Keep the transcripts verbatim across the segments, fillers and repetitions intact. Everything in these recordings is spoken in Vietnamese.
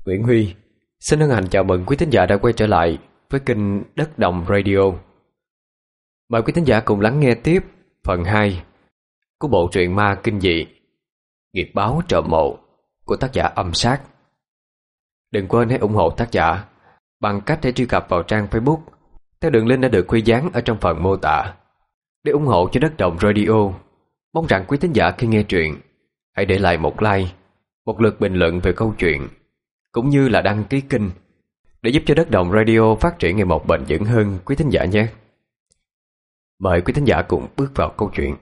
Nguyễn Huy xin hân hạnh chào mừng quý thính giả đã quay trở lại với kênh Đất Đồng Radio. Mời quý thính giả cùng lắng nghe tiếp phần hai của bộ truyện ma kinh dị Nghiệp báo trộm mộ của tác giả Âm Sát. Đừng quên hãy ủng hộ tác giả bằng cách để truy cập vào trang Facebook theo đường link đã được Huy dán ở trong phần mô tả. Để ủng hộ cho Đất Đồng Radio, mong rằng quý thính giả khi nghe truyện hãy để lại một like, một lượt bình luận về câu chuyện, cũng như là đăng ký kênh để giúp cho Đất Đồng Radio phát triển ngày một bền vững hơn quý thính giả nhé. Mời quý thính giả cùng bước vào câu chuyện.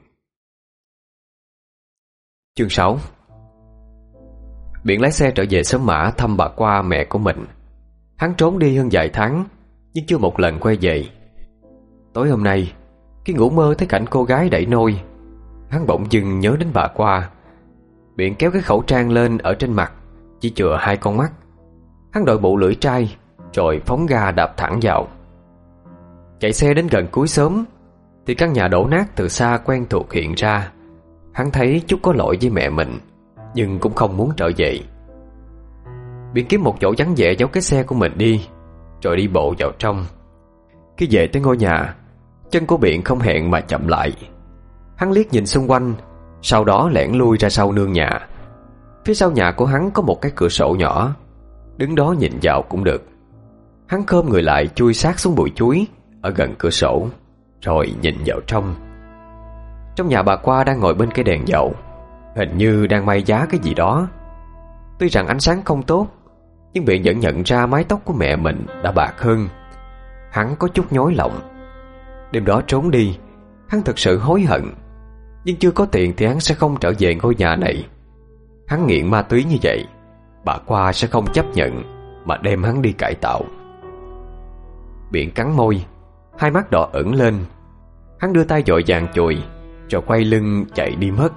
Chương sáu. Biện lái xe trở về xóm Mã thăm bà Qua, mẹ của mình. Hắn trốn đi hơn vài tháng nhưng chưa một lần quay về. Tối hôm nay, khi ngủ mơ thấy cảnh cô gái đẩy nôi, hắn bỗng dưng nhớ đến bà Qua. Biện kéo cái khẩu trang lên ở trên mặt, chỉ chừa hai con mắt. Hắn đội mũ lưỡi trai rồi phóng ga đạp thẳng vào. Chạy xe đến gần cuối xóm thì căn nhà đổ nát từ xa quen thuộc hiện ra. Hắn thấy chút có lỗi với mẹ mình, nhưng cũng không muốn trở về. Biện kiếm một chỗ vắng vẻ giấu cái xe của mình đi, rồi đi bộ vào trong. Khi về tới ngôi nhà, chân của Biện không hẹn mà chậm lại. Hắn liếc nhìn xung quanh, sau đó lẻn lui ra sau nương nhà. Phía sau nhà của hắn có một cái cửa sổ nhỏ, đứng đó nhìn vào cũng được. Hắn khom người lại chui sát xuống bụi chuối ở gần cửa sổ, rồi nhìn vào trong. Trong nhà bà Qua đang ngồi bên cái đèn dầu, hình như đang may giá cái gì đó. Tuy rằng ánh sáng không tốt, nhưng Biện vẫn nhận ra mái tóc của mẹ mình đã bạc hơn. Hắn có chút nhói lòng. Đêm đó trốn đi, hắn thực sự hối hận. Nhưng chưa có tiền thì hắn sẽ không trở về ngôi nhà này. Hắn nghiện ma túy như vậy, bà Qua sẽ không chấp nhận mà đem hắn đi cải tạo. Biện cắn môi, hai mắt đỏ ửng lên. Hắn đưa tay vội vàng chùi, rồi quay lưng chạy đi mất.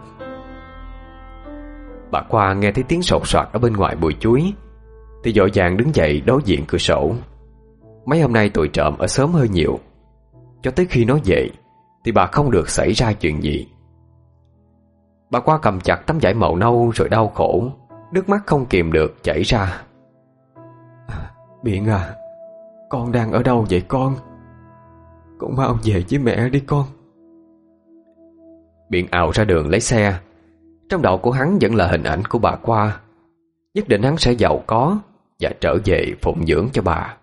Bà Qua nghe thấy tiếng sột soạt ở bên ngoài bụi chuối thì vội vàng đứng dậy đối diện cửa sổ. Mấy hôm nay tụi trộm ở xóm hơi nhiều, cho tới khi nó về thì bà không được xảy ra chuyện gì. Bà Qua cầm chặt tấm vải màu nâu rồi đau khổ, nước mắt không kìm được chảy ra. Biện à, con đang ở đâu vậy con? Con mau về với mẹ đi con. Biện ào ra đường lấy xe. Trong đầu của hắn vẫn là hình ảnh của bà Qua. Nhất định hắn sẽ giàu có và trở về phụng dưỡng cho bà.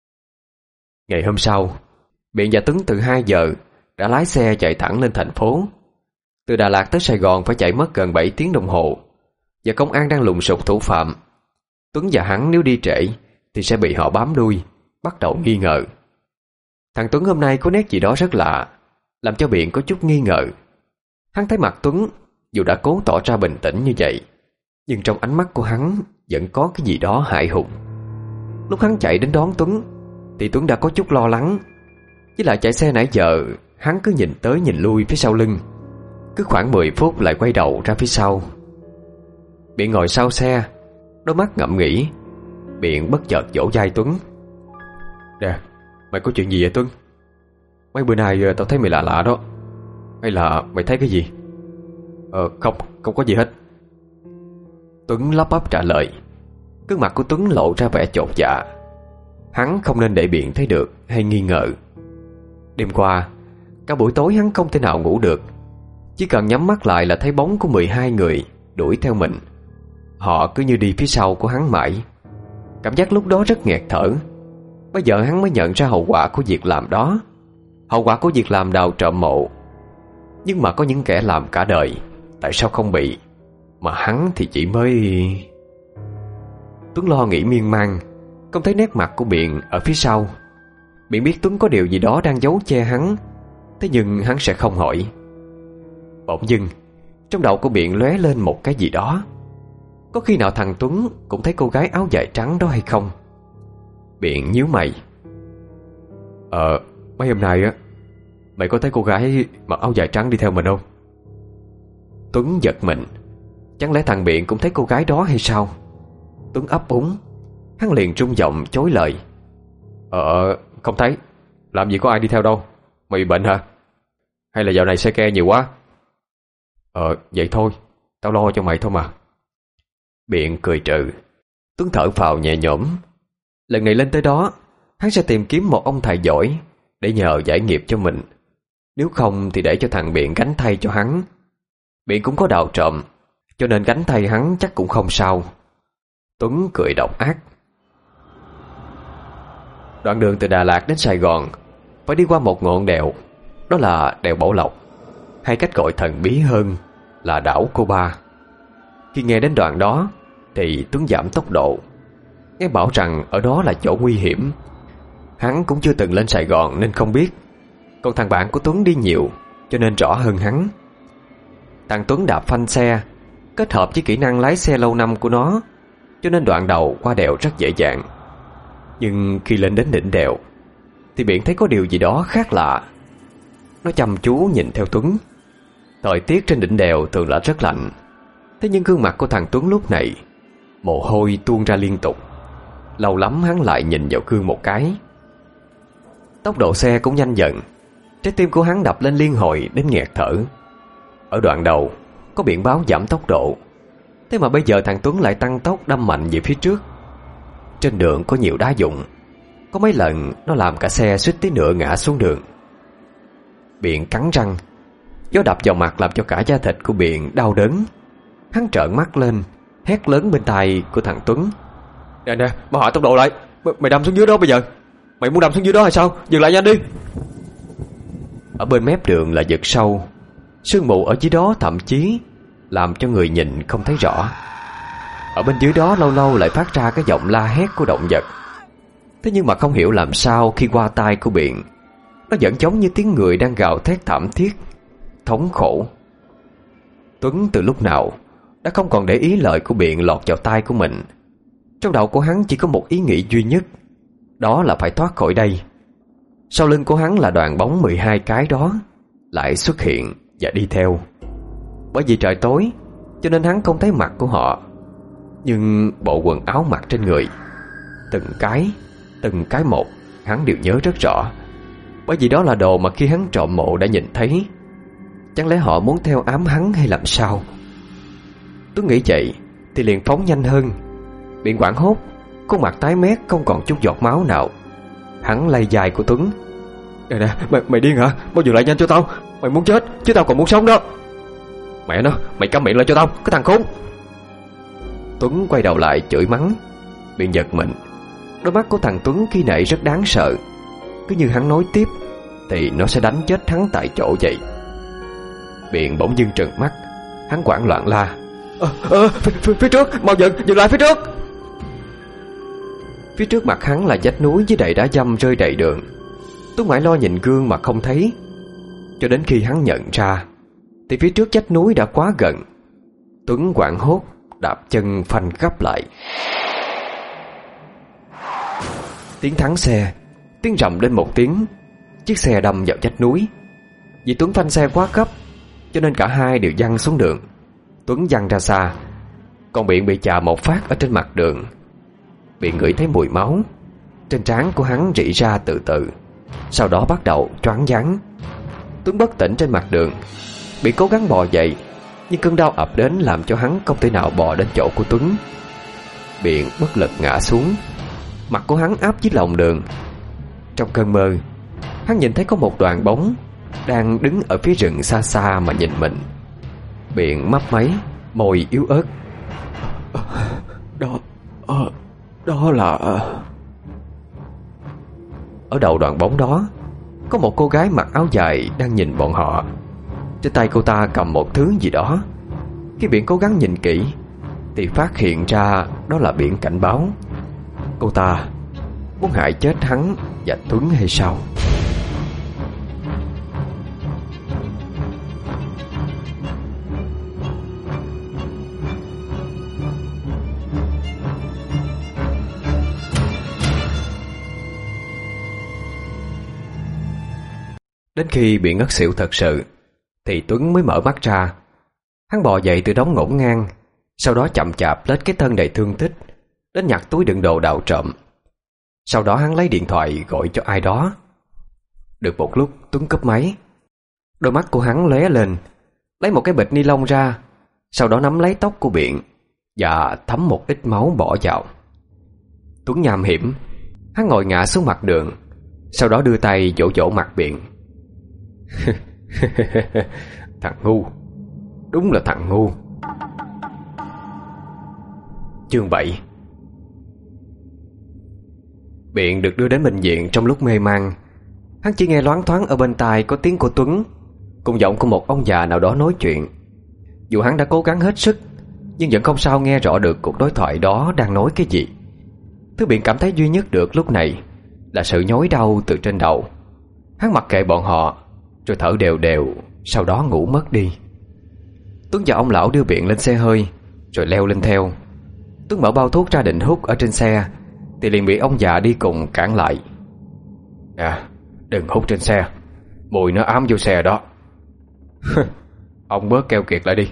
Ngày hôm sau, Biện và Tuấn từ hai giờ đã lái xe chạy thẳng lên thành phố. Từ Đà Lạt tới Sài Gòn phải chạy mất gần bảy tiếng đồng hồ, và công an đang lùng sục thủ phạm. Tuấn và hắn nếu đi trễ thì sẽ bị họ bám đuôi, bắt đầu nghi ngờ. Thằng Tuấn hôm nay có nét gì đó rất lạ, làm cho Biện có chút nghi ngờ. Hắn thấy mặt Tuấn, dù đã cố tỏ ra bình tĩnh như vậy, nhưng trong ánh mắt của hắn vẫn có cái gì đó hại hùng. Lúc hắn chạy đến đón Tuấn thì Tuấn đã có chút lo lắng. Với lại chạy xe nãy giờ, hắn cứ nhìn tới nhìn lui phía sau lưng, cứ khoảng mười phút lại quay đầu ra phía sau. Biện ngồi sau xe, đôi mắt ngẫm nghĩ. Biện bất chợt vỗ vai Tuấn. Nè, mày có chuyện gì vậy Tuấn? Mấy bữa nay tao thấy mày lạ lạ đó. Hay là mày thấy cái gì? Ờ không, không có gì hết. Tuấn lắp bắp trả lời. Gương mặt của Tuấn lộ ra vẻ chột dạ. Hắn không nên để Biện thấy được hay nghi ngờ. Đêm qua, cả buổi tối hắn không thể nào ngủ được. Chỉ cần nhắm mắt lại là thấy bóng của mười hai người đuổi theo mình. Họ cứ như đi phía sau của hắn mãi. Cảm giác lúc đó rất nghẹt thở. Bây giờ hắn mới nhận ra hậu quả của việc làm đó. Hậu quả của việc làm đào trộm mộ. Nhưng mà có những kẻ làm cả đời, tại sao không bị, mà hắn thì chỉ mới... Tuấn lo nghĩ miên man, không thấy nét mặt của Biện ở phía sau. Biện biết Tuấn có điều gì đó đang giấu che hắn, thế nhưng hắn sẽ không hỏi. Bỗng dưng trong đầu của Biện lóe lên một cái gì đó. Có khi nào thằng Tuấn cũng thấy cô gái áo dài trắng đó hay không? Biện nhíu mày. Ờ, mấy hôm nay á, mày có thấy cô gái mặc áo dài trắng đi theo mình không? Tuấn giật mình. Chẳng lẽ thằng Biện cũng thấy cô gái đó hay sao? Tuấn ấp úng. Hắn liền trung giọng chối lời. Ờ, không thấy. Làm gì có ai đi theo đâu. Mày bị bệnh hả? Hay là dạo này xe ke nhiều quá? Ờ, vậy thôi, tao lo cho mày thôi mà. Biện cười trừ. Tuấn thở phào nhẹ nhõm. Lần này lên tới đó, hắn sẽ tìm kiếm một ông thầy giỏi để nhờ giải nghiệp cho mình. Nếu không thì để cho thằng Biện gánh thay cho hắn. Biện cũng có đạo trộm, cho nên gánh thay hắn chắc cũng không sao. Tuấn cười độc ác. Đoạn đường từ Đà Lạt đến Sài Gòn phải đi qua một ngọn đèo, đó là đèo Bảo Lộc, hay cách gọi thần bí hơn là đảo Cô Ba. Khi nghe đến đoạn đó thì Tuấn giảm tốc độ. Nghe bảo rằng ở đó là chỗ nguy hiểm. Hắn cũng chưa từng lên Sài Gòn nên không biết, còn thằng bạn của Tuấn đi nhiều cho nên rõ hơn hắn. Thằng Tuấn đạp phanh xe, kết hợp với kỹ năng lái xe lâu năm của nó, cho nên đoạn đầu qua đèo rất dễ dàng. Nhưng khi lên đến đỉnh đèo thì Biện thấy có điều gì đó khác lạ. Nó chăm chú nhìn theo Tuấn. Thời tiết trên đỉnh đèo thường là rất lạnh, thế nhưng gương mặt của thằng Tuấn lúc này mồ hôi tuôn ra liên tục. Lâu lắm hắn lại nhìn vào gương một cái. Tốc độ xe cũng nhanh dần. Trái tim của hắn đập lên liên hồi đến nghẹt thở. Ở đoạn đầu có biển báo giảm tốc độ, thế mà bây giờ thằng Tuấn lại tăng tốc đâm mạnh về phía trước. Trên đường có nhiều đá dụng, có mấy lần nó làm cả xe suýt tí nữa ngã xuống đường. Biện cắn răng. Gió đập vào mặt làm cho cả da thịt của Biện đau đớn. Hắn trợn mắt lên, hét lớn bên tai của thằng Tuấn: Nè nè, mau hạ tốc độ lại. M Mày đâm xuống dưới đó bây giờ. Mày muốn đâm xuống dưới đó hay sao? Dừng lại nhanh đi. Ở bên mép đường là vực sâu, sương mù ở dưới đó thậm chí làm cho người nhìn không thấy rõ. Ở bên dưới đó lâu lâu lại phát ra cái giọng la hét của động vật. Thế nhưng mà không hiểu làm sao khi qua tai của Biện, nó vẫn giống như tiếng người đang gào thét thảm thiết, thống khổ. Tuấn từ lúc nào đã không còn để ý lời của Biện lọt vào tai của mình. Trong đầu của hắn chỉ có một ý nghĩ duy nhất, đó là phải thoát khỏi đây. Sau lưng của hắn là đoàn bóng mười hai cái đó lại xuất hiện và đi theo. Bởi vì trời tối cho nên hắn không thấy mặt của họ, nhưng bộ quần áo mặc trên người, từng cái, từng cái một, hắn đều nhớ rất rõ. Bởi vì đó là đồ mà khi hắn trộm mộ đã nhìn thấy. Chẳng lẽ họ muốn theo ám hắn hay làm sao? Tôi nghĩ vậy thì liền phóng nhanh hơn. Biện hoảng hốt, khuôn mặt tái mét không còn chút giọt máu nào. Hắn lay dài của Tuấn: Nè nè, mày, mày điên hả? Bao giờ lại nhanh cho tao. Mày muốn chết chứ tao còn muốn sống đó. Mẹ nó, mày câm miệng lại cho tao, cái thằng khốn. Tuấn quay đầu lại chửi mắng. Biện giật mình. Đôi mắt của thằng Tuấn khi nãy rất đáng sợ. Cứ như hắn nói tiếp thì nó sẽ đánh chết hắn tại chỗ vậy. Biện bỗng dưng trừng mắt. Hắn hoảng loạn la: Ờ, ờ, phía, phía, phía trước, mau dừng, dừng lại phía trước. Phía trước mặt hắn là vách núi với đầy đá dăm rơi đầy đường. Tuấn mãi lo nhìn gương mà không thấy, cho đến khi hắn nhận ra thì phía trước vách núi đã quá gần. Tuấn hoảng hốt đạp chân phanh gấp lại. Tiếng thắng xe, tiếng rầm lên một tiếng. Chiếc xe đâm vào vách núi. Vì Tuấn phanh xe quá gấp cho nên cả hai đều văng xuống đường. Tuấn văng ra xa, còn Biện bị chà một phát ở trên mặt đường. Biện ngửi thấy mùi máu. Trên trán của hắn rỉ ra từ từ, sau đó bắt đầu choáng váng. Tuấn bất tỉnh trên mặt đường. Biện cố gắng bò dậy, nhưng cơn đau ập đến làm cho hắn không thể nào bò đến chỗ của Tuấn. Biện bất lực ngã xuống. Mặt của hắn áp dưới lòng đường. Trong cơn mơ, hắn nhìn thấy có một đoàn bóng đang đứng ở phía rừng xa xa mà nhìn mình. Biện mấp máy, môi yếu ớt: Đó, đó, đó là... Ở đầu đoàn bóng đó có một cô gái mặc áo dài đang nhìn bọn họ. Trên tay cô ta cầm một thứ gì đó. Khi Biện cố gắng nhìn kỹ thì phát hiện ra đó là biển cảnh báo. Cô ta muốn hại chết hắn và Tuấn hay sao? Đến khi bị ngất xỉu thật sự thì Tuấn mới mở mắt ra. Hắn bò dậy từ đống ngổn ngang, sau đó chậm chạp lết cái thân đầy thương tích đến nhặt túi đựng đồ đào trộm. Sau đó hắn lấy điện thoại gọi cho ai đó. Được một lúc Tuấn cúp máy. Đôi mắt của hắn lóe lên, lấy một cái bịch ni lông ra, sau đó nắm lấy tóc của Biện và thấm một ít máu bỏ vào. Tuấn nham hiểm. Hắn ngồi ngã xuống mặt đường, sau đó đưa tay vỗ vỗ mặt Biện. Thằng ngu, đúng là thằng ngu. Chương bảy. Biện được đưa đến bệnh viện trong lúc mê man. Hắn chỉ nghe loáng thoáng ở bên tai có tiếng của Tuấn cùng giọng của một ông già nào đó nói chuyện. Dù hắn đã cố gắng hết sức, nhưng vẫn không sao nghe rõ được cuộc đối thoại đó đang nói cái gì. Thứ Biện cảm thấy duy nhất được lúc này là sự nhói đau từ trên đầu. Hắn mặc kệ bọn họ, rồi thở đều đều, sau đó ngủ mất đi. Tuấn và ông lão đưa Biện lên xe hơi, rồi leo lên theo. Tuấn mở bao thuốc ra định hút ở trên xe, thì liền bị ông già đi cùng cản lại. À, đừng hút trên xe, mùi nó ám vô xe đó. Ông bớt keo kiệt lại đi.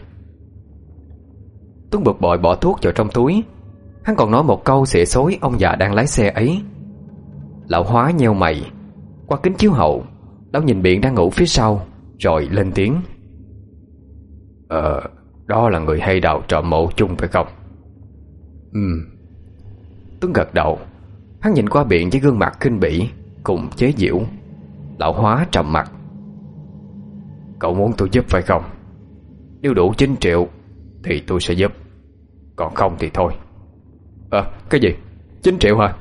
Tuấn bực bội bỏ thuốc vào trong túi. Hắn còn nói một câu xỉa xối ông già đang lái xe ấy. Lão Hóa nheo mày. Qua kính chiếu hậu, lão nhìn Biện đang ngủ phía sau, rồi lên tiếng. Ờ, đó là người hay đào trộm mộ chung phải không? Ừ. Tuấn gật đầu. Hắn nhìn qua Biện với gương mặt khinh bỉ cùng chế giễu. Lão Hóa trầm mặt. Cậu muốn tôi giúp phải không? Nếu đủ chín triệu thì tôi sẽ giúp, còn không thì thôi. Ờ, à, cái gì? chín triệu hả?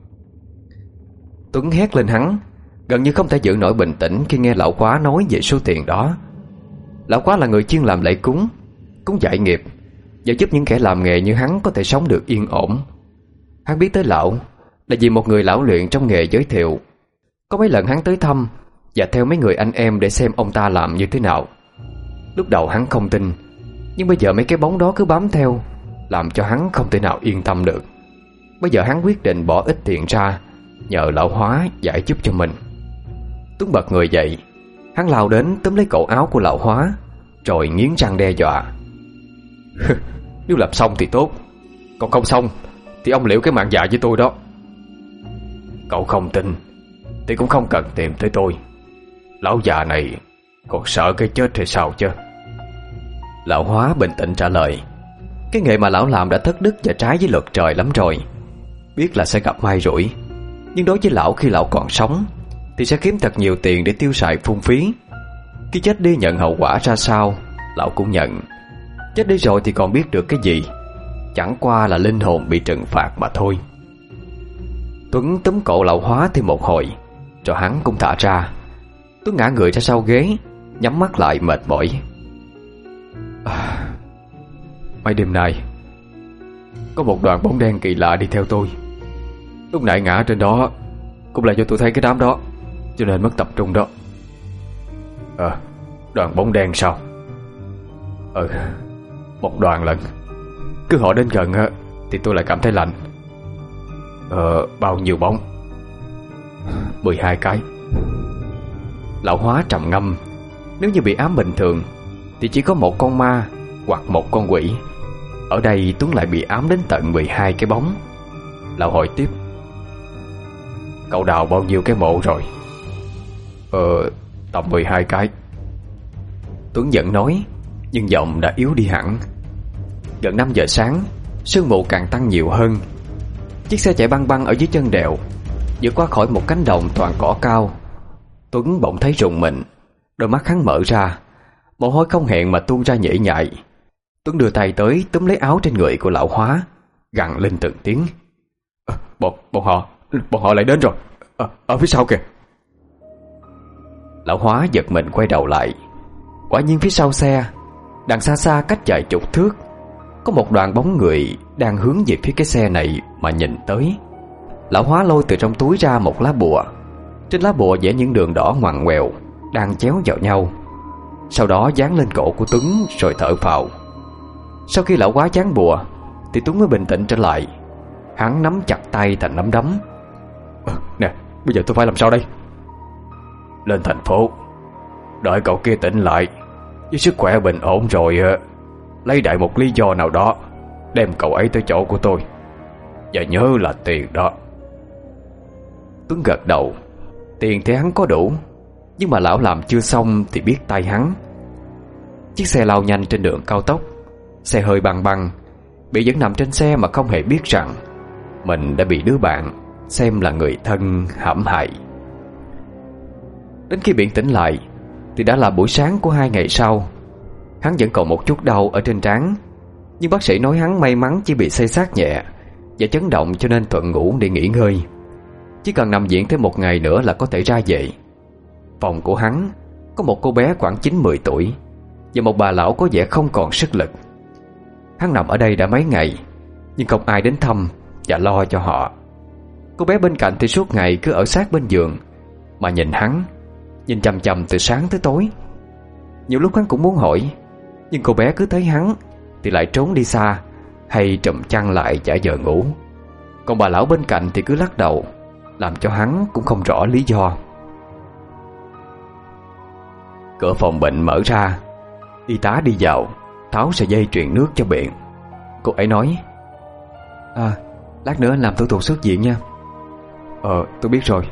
Tuấn hét lên hắn, gần như không thể giữ nổi bình tĩnh khi nghe lão Quá nói về số tiền đó. Lão Quá là người chuyên làm lễ cúng, cúng giải nghiệp, và giúp những kẻ làm nghề như hắn có thể sống được yên ổn. Hắn biết tới lão là vì một người lão luyện trong nghề giới thiệu. Có mấy lần hắn tới thăm và theo mấy người anh em để xem ông ta làm như thế nào. Lúc đầu hắn không tin, nhưng bây giờ mấy cái bóng đó cứ bám theo, làm cho hắn không thể nào yên tâm được. Bây giờ hắn quyết định bỏ ít tiền ra, nhờ lão Hóa giải giúp cho mình. Tuấn bật người dậy. Hắn lao đến túm lấy cổ áo của lão Hóa, rồi nghiến răng đe dọa. Nếu làm xong thì tốt, còn không xong thì ông liễu cái mạng dạ với tôi đó. Cậu không tin thì cũng không cần tìm tới tôi. Lão già này còn sợ cái chết hay sao chứ? Lão Hóa bình tĩnh trả lời. Cái nghề mà lão làm đã thất đức và trái với luật trời lắm rồi. Biết là sẽ gặp may rủi, nhưng đối với lão khi lão còn sống thì sẽ kiếm thật nhiều tiền để tiêu xài phung phí. Khi chết đi nhận hậu quả ra sao lão cũng nhận. Chết đi rồi thì còn biết được cái gì, chẳng qua là linh hồn bị trừng phạt mà thôi. Tuấn túm cổ lão Hóa thêm một hồi, rồi hắn cũng thả ra. Tuấn ngã người ra sau ghế, nhắm mắt lại mệt mỏi. À, mấy đêm nay có một đoàn bóng đen kỳ lạ đi theo tôi. Lúc nãy ngã trên đó cũng là do tôi thấy cái đám đó, cho nên mất tập trung đó. Ờ, đoàn bóng đen sao? Ừ, một đoàn lận. Cứ họ đến gần á thì tôi lại cảm thấy lạnh. Ờ, bao nhiêu bóng? mười hai cái. Lão Hóa trầm ngâm. Nếu như bị ám bình thường thì chỉ có một con ma hoặc một con quỷ. Ở đây Tuấn lại bị ám đến tận mười hai cái bóng. Lão hỏi tiếp. Cậu đào bao nhiêu cái mộ rồi? Ờ, tầm mười hai cái. Tuấn vẫn nói, nhưng giọng đã yếu đi hẳn. Gần năm giờ sáng, sương mù càng tăng nhiều hơn. Chiếc xe chạy băng băng ở dưới chân đèo, vượt qua khỏi một cánh đồng toàn cỏ cao. Tuấn bỗng thấy rùng mình. Đôi mắt hắn mở ra, mồ hôi không hẹn mà tuôn ra nhễ nhại. Tuấn đưa tay tới túm lấy áo trên người của lão Hóa, gằn lên từng tiếng. À, bọn, bọn họ Bọn họ lại đến rồi. À, ở phía sau kìa. Lão Hóa giật mình quay đầu lại. Quả nhiên phía sau xe, đằng xa xa cách vài chục thước, có một đoàn bóng người đang hướng về phía cái xe này mà nhìn tới. Lão Hóa lôi từ trong túi ra một lá bùa. Trên lá bùa vẽ những đường đỏ ngoằn ngoèo đang chéo vào nhau. Sau đó dán lên cổ của Tuấn rồi thở phào. Sau khi lão Hóa dán bùa thì Tuấn mới bình tĩnh trở lại. Hắn nắm chặt tay thành nắm đấm. À, nè, bây giờ tôi phải làm sao đây? Lên thành phố, đợi cậu kia tỉnh lại, với sức khỏe bình ổn rồi, lấy đại một lý do nào đó đem cậu ấy tới chỗ của tôi. Và nhớ là tiền đó. Tuấn gật đầu. Tiền thì hắn có đủ, nhưng mà lão làm chưa xong thì biết tay hắn. Chiếc xe lao nhanh trên đường cao tốc. Xe hơi băng băng. Bị vẫn nằm trên xe mà không hề biết rằng mình đã bị đứa bạn xem là người thân hãm hại. Đến khi Biện tỉnh lại thì đã là buổi sáng của hai ngày sau. Hắn vẫn còn một chút đau ở trên trán, nhưng bác sĩ nói hắn may mắn chỉ bị xây xát nhẹ và chấn động, cho nên thuận ngủ để nghỉ ngơi. Chỉ cần nằm viện thêm một ngày nữa là có thể ra về. Phòng của hắn có một cô bé khoảng chín mười tuổi và một bà lão có vẻ không còn sức lực. Hắn nằm ở đây đã mấy ngày, nhưng không ai đến thăm và lo cho họ. Cô bé bên cạnh thì suốt ngày cứ ở sát bên giường mà nhìn hắn, nhìn chằm chằm từ sáng tới tối. Nhiều lúc hắn cũng muốn hỏi, nhưng cô bé cứ thấy hắn thì lại trốn đi xa, hay trùm chăn lại giả vờ ngủ. Còn bà lão bên cạnh thì cứ lắc đầu, làm cho hắn cũng không rõ lý do. Cửa phòng bệnh mở ra, y tá đi vào, tháo sợi dây truyền nước cho Biện. Cô ấy nói: À, lát nữa anh làm thủ tục xuất viện nha. Ờ, tôi biết rồi.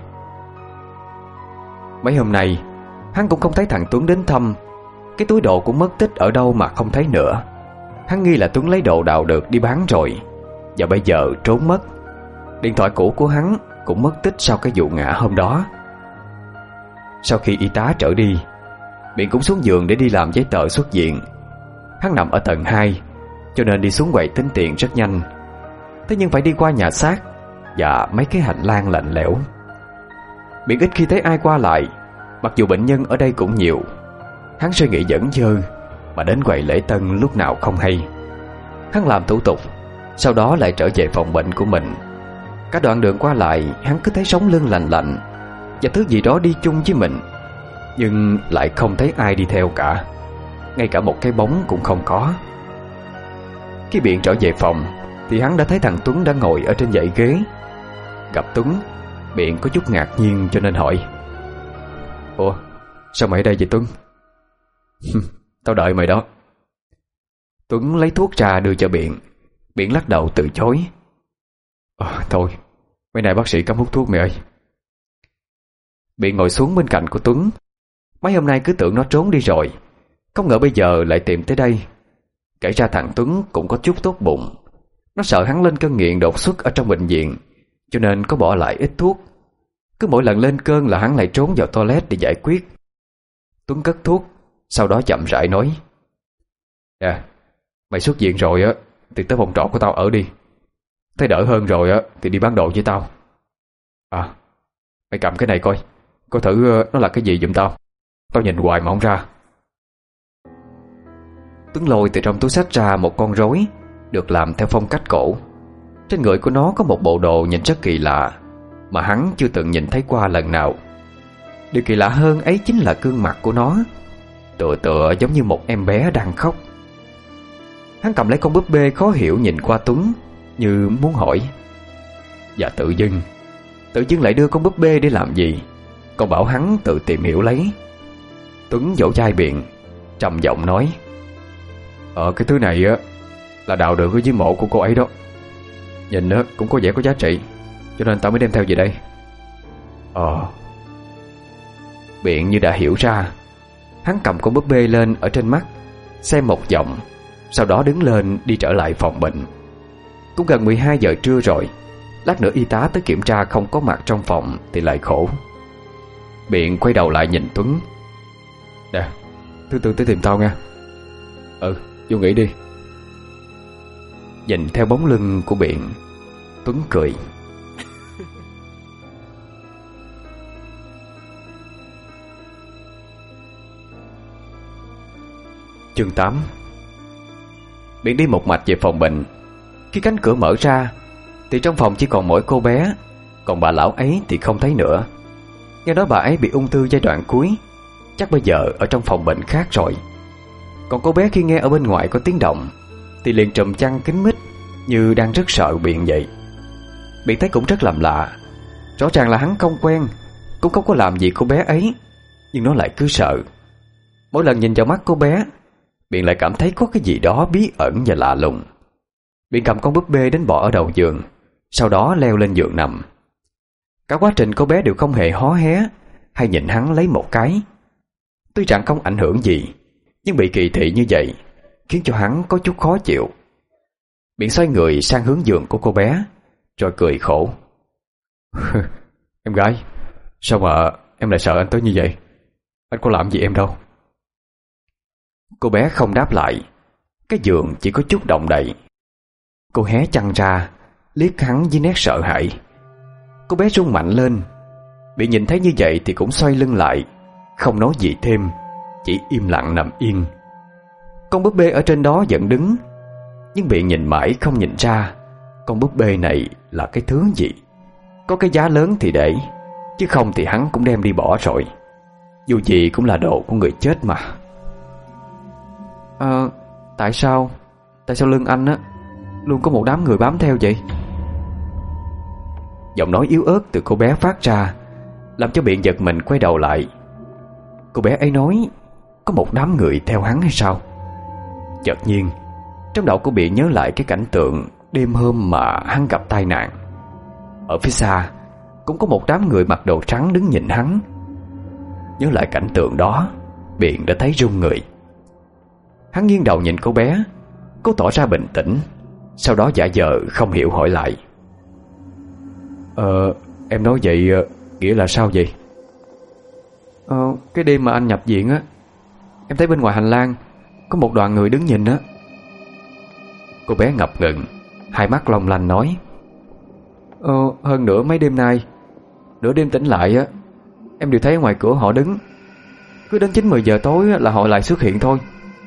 Mấy hôm nay hắn cũng không thấy thằng Tuấn đến thăm. Cái túi đồ cũng mất tích ở đâu mà không thấy nữa. Hắn nghi là Tuấn lấy đồ đào được đi bán rồi, và bây giờ trốn mất. Điện thoại cũ của hắn cũng mất tích sau cái vụ ngã hôm đó. Sau khi y tá trở đi, Biện cũng xuống giường để đi làm giấy tờ xuất viện. Hắn nằm ở tầng hai, cho nên đi xuống quầy tính tiền rất nhanh. Thế nhưng phải đi qua nhà xác và mấy cái hành lang lạnh lẽo. Biện ít khi thấy ai qua lại, mặc dù bệnh nhân ở đây cũng nhiều. Hắn suy nghĩ dẫn dơ mà đến quầy lễ tân lúc nào không hay. Hắn làm thủ tục, sau đó lại trở về phòng bệnh của mình. Cả đoạn đường qua lại, hắn cứ thấy sống lưng lạnh lạnh và thứ gì đó đi chung với mình, nhưng lại không thấy ai đi theo cả. Ngay cả một cái bóng cũng không có. Khi Biện trở về phòng thì hắn đã thấy thằng Tuấn đã ngồi ở trên dãy ghế. Gặp Tuấn, Biện có chút ngạc nhiên cho nên hỏi: Ủa, sao mày ở đây vậy Tuấn? Tao đợi mày đó. Tuấn lấy thuốc ra đưa cho Biện. Biện lắc đầu từ chối: à, Thôi, mấy nay bác sĩ cấm hút thuốc mày ơi. Biện ngồi xuống bên cạnh của Tuấn. Mấy hôm nay cứ tưởng nó trốn đi rồi, không ngờ bây giờ lại tìm tới đây. Kể ra thằng Tuấn cũng có chút tốt bụng. Nó sợ hắn lên cơn nghiện đột xuất ở trong bệnh viện, cho nên có bỏ lại ít thuốc. Cứ mỗi lần lên cơn là hắn lại trốn vào toilet để giải quyết. Tuấn cất thuốc, sau đó chậm rãi nói: À, mày xuất viện rồi á thì tới phòng trọ của tao ở đi. Thấy đỡ hơn rồi á thì đi bán đồ với tao. À, mày cầm cái này coi, coi thử nó là cái gì giùm tao. Tao nhìn hoài mà không ra. Tuấn lôi từ trong túi xách ra một con rối được làm theo phong cách cổ. Trên người của nó có một bộ đồ nhìn rất kỳ lạ, mà hắn chưa từng nhìn thấy qua lần nào. Điều kỳ lạ hơn ấy chính là gương mặt của nó, tựa tựa giống như một em bé đang khóc. Hắn cầm lấy con búp bê khó hiểu nhìn qua Tuấn, như muốn hỏi. Và tự dưng Tự dưng lại đưa con búp bê để làm gì, còn bảo hắn tự tìm hiểu lấy. Tuấn vỗ vai Biện, trầm giọng nói: Ờ, cái thứ này á là đào được ở dưới mộ của cô ấy đó. Nhìn á cũng có vẻ có giá trị, cho nên tao mới đem theo về đây. Ờ. Biện như đã hiểu ra. Hắn cầm con búp bê lên ở trên mắt, xem một vòng, sau đó đứng lên đi trở lại phòng bệnh. Cũng gần mười hai giờ trưa rồi. Lát nữa y tá tới kiểm tra không có mặt trong phòng thì lại khổ. Biện quay đầu lại nhìn Tuấn: Nè, thứ tư tới tìm tao nha. Ừ, vô nghỉ đi. Nhìn theo bóng lưng của Biện, Tuấn cười. Chương tám. Biện đi một mạch về phòng bệnh. Khi cánh cửa mở ra thì trong phòng chỉ còn mỗi cô bé, còn bà lão ấy thì không thấy nữa. Nghe nói bà ấy bị ung thư giai đoạn cuối, chắc bây giờ ở trong phòng bệnh khác rồi. Còn cô bé khi nghe ở bên ngoài có tiếng động thì liền trùm chăn kín mít, như đang rất sợ Biện vậy. Biện thấy cũng rất làm lạ. Rõ ràng là hắn không quen, cũng không có làm gì cô bé ấy, nhưng nó lại cứ sợ. Mỗi lần nhìn vào mắt cô bé, Biện lại cảm thấy có cái gì đó bí ẩn và lạ lùng. Biện cầm con búp bê đến bỏ ở đầu giường, sau đó leo lên giường nằm. Cả quá trình cô bé đều không hề hó hé hay nhìn hắn lấy một cái. Tuy rằng không ảnh hưởng gì, nhưng bị kỳ thị như vậy khiến cho hắn có chút khó chịu. Biện xoay người sang hướng giường của cô bé, rồi cười khổ. Em gái, sao mà em lại sợ anh tới như vậy? Anh có làm gì em đâu. Cô bé không đáp lại. Cái giường chỉ có chút động đậy. Cô hé chăn ra, liếc hắn với nét sợ hãi. Cô bé rung mạnh lên. Bị nhìn thấy như vậy thì cũng xoay lưng lại, không nói gì thêm, chỉ im lặng nằm yên. Con búp bê ở trên đó vẫn đứng, nhưng Biện nhìn mãi không nhìn ra con búp bê này là cái thứ gì. Có cái giá lớn thì để, chứ không thì hắn cũng đem đi bỏ rồi. Dù gì cũng là đồ của người chết mà. À, tại sao Tại sao lưng anh á luôn có một đám người bám theo vậy? Giọng nói yếu ớt từ cô bé phát ra, làm cho Biện giật mình quay đầu lại. Cô bé ấy nói có một đám người theo hắn hay sao? Chợt nhiên trong đầu của Biện nhớ lại cái cảnh tượng đêm hôm mà hắn gặp tai nạn. Ở phía xa cũng có một đám người mặc đồ trắng đứng nhìn hắn. Nhớ lại cảnh tượng đó, Biện đã thấy run người. Hắn nghiêng đầu nhìn cô bé, cố tỏ ra bình tĩnh, sau đó giả vờ không hiểu hỏi lại. Ờ, em nói vậy nghĩa là sao vậy? Ờ, cái đêm mà anh nhập viện á, em thấy bên ngoài hành lang có một đoàn người đứng nhìn á. Cô bé ngập ngừng, hai mắt long lanh nói. Ờ, hơn nữa mấy đêm nay, nửa đêm tỉnh lại á, em đều thấy ở ngoài cửa họ đứng. Cứ đến chín mười giờ tối là họ lại xuất hiện thôi.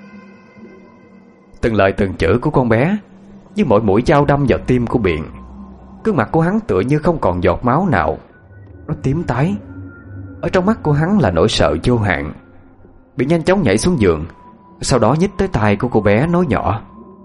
Từng lời từng chữ của con bé như mỗi mũi dao đâm vào tim của Biện. Gương mặt của hắn tựa như không còn giọt máu nào, nó tím tái. Ở trong mắt của hắn là nỗi sợ vô hạn. Biện nhanh chóng nhảy xuống giường, sau đó nhích tới tai của cô bé nói nhỏ.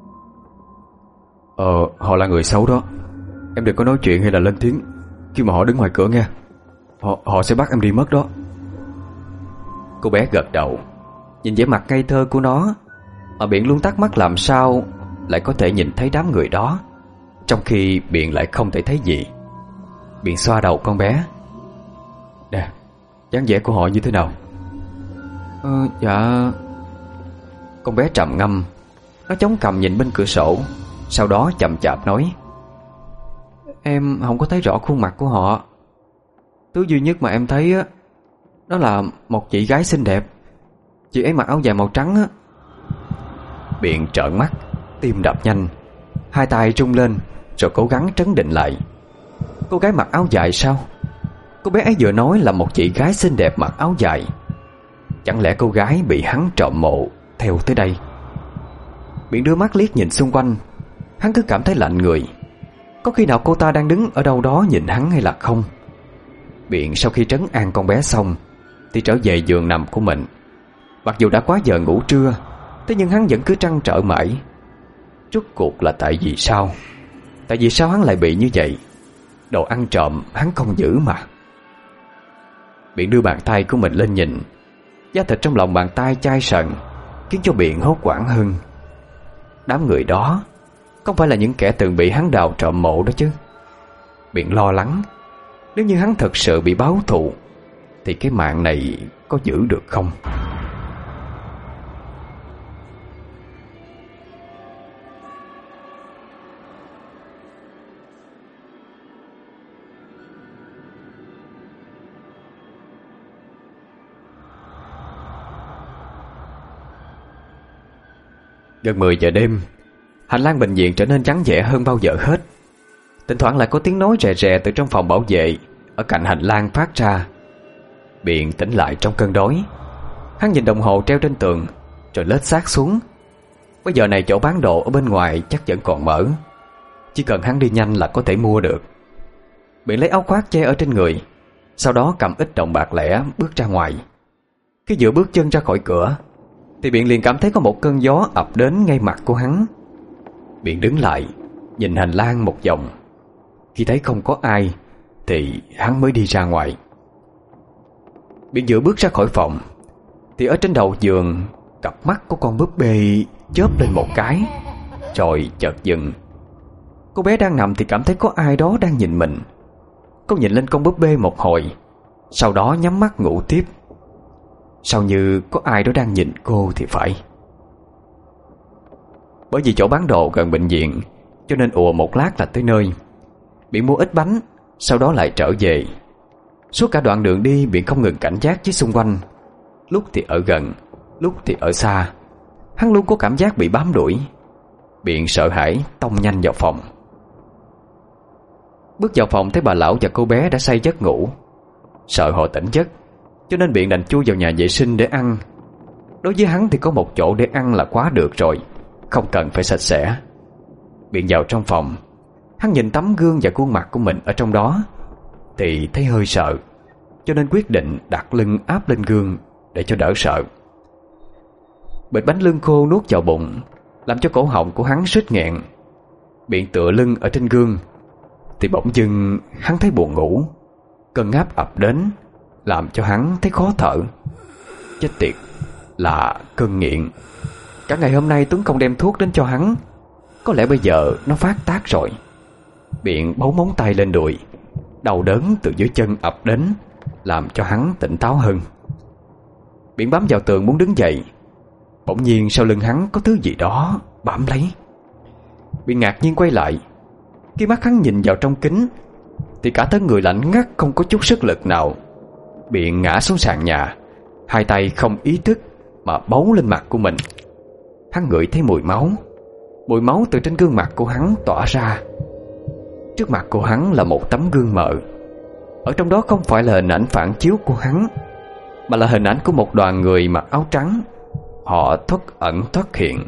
Ờ, họ là người xấu đó. Em đừng có nói chuyện hay là lên tiếng khi mà họ đứng ngoài cửa nghe. Họ, họ sẽ bắt em đi mất đó. Cô bé gật đầu. Nhìn vẻ mặt ngây thơ của nó mà Biện luôn thắc mắc làm sao lại có thể nhìn thấy đám người đó, trong khi Biện lại không thể thấy gì. Biện xoa đầu con bé. Nè, dáng vẻ của họ như thế nào? Ờ, dạ. Con bé trầm ngâm. Nó chống cằm nhìn bên cửa sổ, sau đó chậm chạp nói. Em không có thấy rõ khuôn mặt của họ. Thứ duy nhất mà em thấy á, đó là một chị gái xinh đẹp. Chị ấy mặc áo dài màu trắng á. Biện trợn mắt, tim đập nhanh, hai tay rung lên, rồi cố gắng trấn định lại. Cô gái mặc áo dài sao? Cô bé ấy vừa nói là một chị gái xinh đẹp mặc áo dài. Chẳng lẽ cô gái bị hắn trộm mộ theo tới đây? Biện đưa mắt liếc nhìn xung quanh. Hắn cứ cảm thấy lạnh người. Có khi nào cô ta đang đứng ở đâu đó nhìn hắn hay là không? Biện sau khi trấn an con bé xong thì trở về giường nằm của mình. Mặc dù đã quá giờ ngủ trưa, thế nhưng hắn vẫn cứ trăn trở mãi. Rốt cuộc là tại vì sao? Tại vì sao hắn lại bị như vậy? Đồ ăn trộm hắn không giữ mà. Biện đưa bàn tay của mình lên nhìn. Da thịt trong lòng bàn tay chai sần, khiến cho Biện hốt hoảng hơn. Đám người đó không phải là những kẻ từng bị hắn đào trộm mộ đó chứ? Biện lo lắng, nếu như hắn thật sự bị báo thù thì cái mạng này có giữ được không? Gần mười giờ đêm, hành lang bệnh viện trở nên vắng vẻ hơn bao giờ hết. Thỉnh thoảng lại có tiếng nói rè rè từ trong phòng bảo vệ ở cạnh hành lang phát ra. Biện tỉnh lại trong cơn đói. Hắn nhìn đồng hồ treo trên tường, rồi lết xác xuống. Bây giờ này chỗ bán đồ ở bên ngoài chắc vẫn còn mở. Chỉ cần hắn đi nhanh là có thể mua được. Biện lấy áo khoác che ở trên người, sau đó cầm ít đồng bạc lẻ bước ra ngoài. Khi vừa bước chân ra khỏi cửa thì Biện liền cảm thấy có một cơn gió ập đến ngay mặt của hắn. Biện đứng lại, nhìn hành lang một vòng. Khi thấy không có ai thì hắn mới đi ra ngoài. Biện vừa bước ra khỏi phòng thì ở trên đầu giường, cặp mắt của con búp bê chớp lên một cái, rồi chợt dừng. Cô bé đang nằm thì cảm thấy có ai đó đang nhìn mình. Cô nhìn lên con búp bê một hồi, sau đó nhắm mắt ngủ tiếp. Sao như có ai đó đang nhìn cô thì phải. Bởi vì chỗ bán đồ gần bệnh viện, cho nên ùa một lát là tới nơi. Biện mua ít bánh, sau đó lại trở về. Suốt cả đoạn đường đi, Biện không ngừng cảnh giác với xung quanh. Lúc thì ở gần, lúc thì ở xa. Hắn luôn có cảm giác bị bám đuổi. Biện sợ hãi tông nhanh vào phòng. Bước vào phòng thấy bà lão và cô bé đã say giấc ngủ. Sợ họ tỉnh giấc, cho nên Biện đành chui vào nhà vệ sinh để ăn. Đối với hắn thì có một chỗ để ăn là quá được rồi, không cần phải sạch sẽ. Biện vào trong phòng. Hắn nhìn tấm gương và khuôn mặt của mình ở trong đó thì thấy hơi sợ, cho nên quyết định đặt lưng áp lên gương để cho đỡ sợ. Bịch bánh lương khô nuốt vào bụng, làm cho cổ họng của hắn sít nghẹn. Biện tựa lưng ở trên gương thì bỗng dưng hắn thấy buồn ngủ. Cơn ngáp ập đến, làm cho hắn thấy khó thở. Chết tiệt, là cơn nghiện. Cả ngày hôm nay Tuấn không đem thuốc đến cho hắn, có lẽ bây giờ nó phát tác rồi. Biện bấu móng tay lên đùi. Đau đớn từ dưới chân ập đến, làm cho hắn tỉnh táo hơn. Biện bám vào tường muốn đứng dậy. Bỗng nhiên sau lưng hắn có thứ gì đó bám lấy. Biện ngạc nhiên quay lại. Khi mắt hắn nhìn vào trong kính thì cả thân người lạnh ngắt, không có chút sức lực nào. Biện ngã xuống sàn nhà, hai tay không ý thức mà bấu lên mặt của mình. Hắn ngửi thấy mùi máu. Mùi máu từ trên gương mặt của hắn tỏa ra. Trước mặt của hắn là một tấm gương mờ. Ở trong đó không phải là hình ảnh phản chiếu của hắn, mà là hình ảnh của một đoàn người mặc áo trắng. Họ thoát ẩn thoát hiện.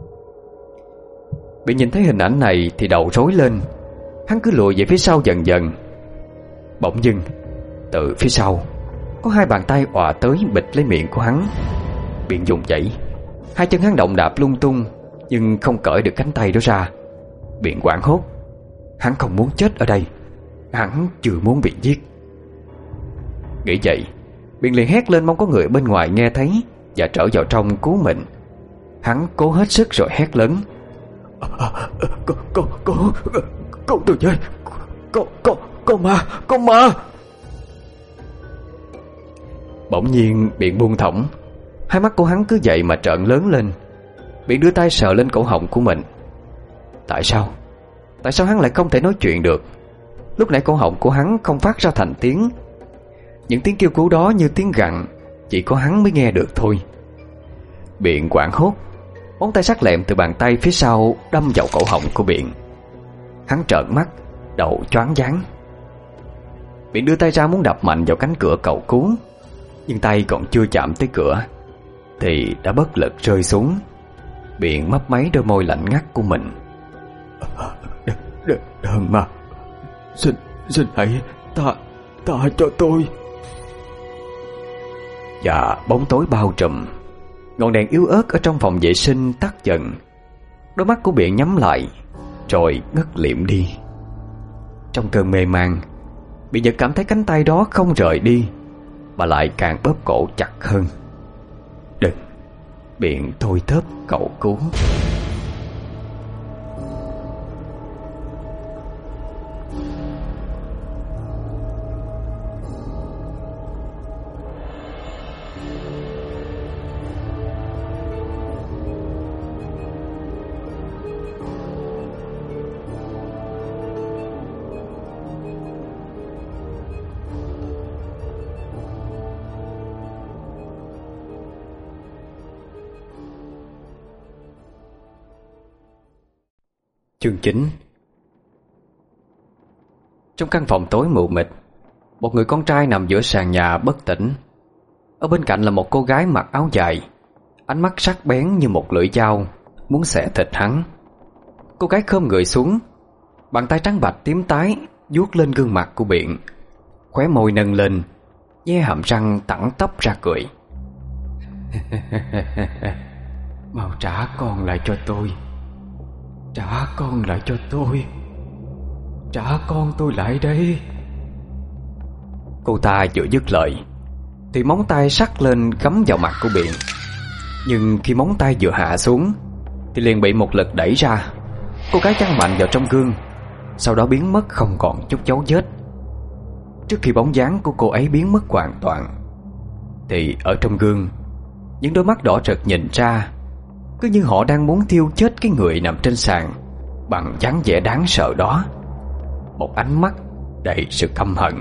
Bị nhìn thấy hình ảnh này thì đầu rối lên. Hắn cứ lùi về phía sau dần dần. Bỗng dưng từ phía sau có hai bàn tay òa tới bịt lấy miệng của hắn. Biện dùng dãy, hai chân hắn động đạp lung tung, nhưng không cởi được cánh tay đó ra. Biện hoảng hốt. Hắn không muốn chết ở đây, hắn chưa muốn bị giết. Nghĩ vậy, Biện liền hét lên mong có người bên ngoài nghe thấy và trở vào trong cứu mình. Hắn cố hết sức rồi hét lớn: Cô, cô, cô, cô tôi chơi, cô, cô, cô ma, cô ma. Bỗng nhiên Biện buông thõng. Hai mắt của hắn cứ vậy mà trợn lớn lên. Biện đưa tay sờ lên cổ họng của mình. Tại sao? Tại sao hắn lại không thể nói chuyện được? Lúc nãy cổ họng của hắn không phát ra thành tiếng. Những tiếng kêu cứu đó như tiếng gặn, chỉ có hắn mới nghe được thôi. Biện hoảng hốt. Móng tay sắc lẹm từ bàn tay phía sau đâm vào cổ họng của Biện. Hắn trợn mắt, đầu choáng váng. Biện đưa tay ra muốn đập mạnh vào cánh cửa cầu cứu, nhưng tay còn chưa chạm tới cửa thì đã bất lực rơi xuống. Biện mấp máy đôi môi lạnh ngắt của mình. Đừng, đừng, đừng mà. Xin, xin hãy tha, tha cho tôi. Và bóng tối bao trùm. Ngọn đèn yếu ớt ở trong phòng vệ sinh tắt dần. Đôi mắt của Biện nhắm lại rồi ngất liệm đi. Trong cơn mê man, Biện vẫn cảm thấy cánh tay đó không rời đi, mà lại càng bóp cổ chặt hơn. Đừng. Biện thôi thớp cầu cứu. Chương chín. Trong căn phòng tối mù mịt, một người con trai nằm giữa sàn nhà bất tỉnh. Ở bên cạnh là một cô gái mặc áo dài, ánh mắt sắc bén như một lưỡi dao, muốn xẻ thịt hắn. Cô gái khom người xuống, bàn tay trắng bạch tím tái vuốt lên gương mặt của Biện, khóe môi nâng lên, nhe hàm răng tẳng tóc ra cười. Mau trả con lại cho tôi. Trả con lại cho tôi. Trả con tôi lại đây. Cô ta vừa dứt lời thì móng tay sắc lên gắm vào mặt của Biện. Nhưng khi móng tay vừa hạ xuống thì liền bị một lực đẩy ra. Cô gái chăn mạnh vào trong gương, sau đó biến mất không còn chút dấu vết. Trước khi bóng dáng của cô ấy biến mất hoàn toàn thì ở trong gương, những đôi mắt đỏ rực nhìn ra, cứ như họ đang muốn thiêu chết cái người nằm trên sàn bằng dáng vẻ đáng sợ đó. một ánh mắt đầy sự căm hận.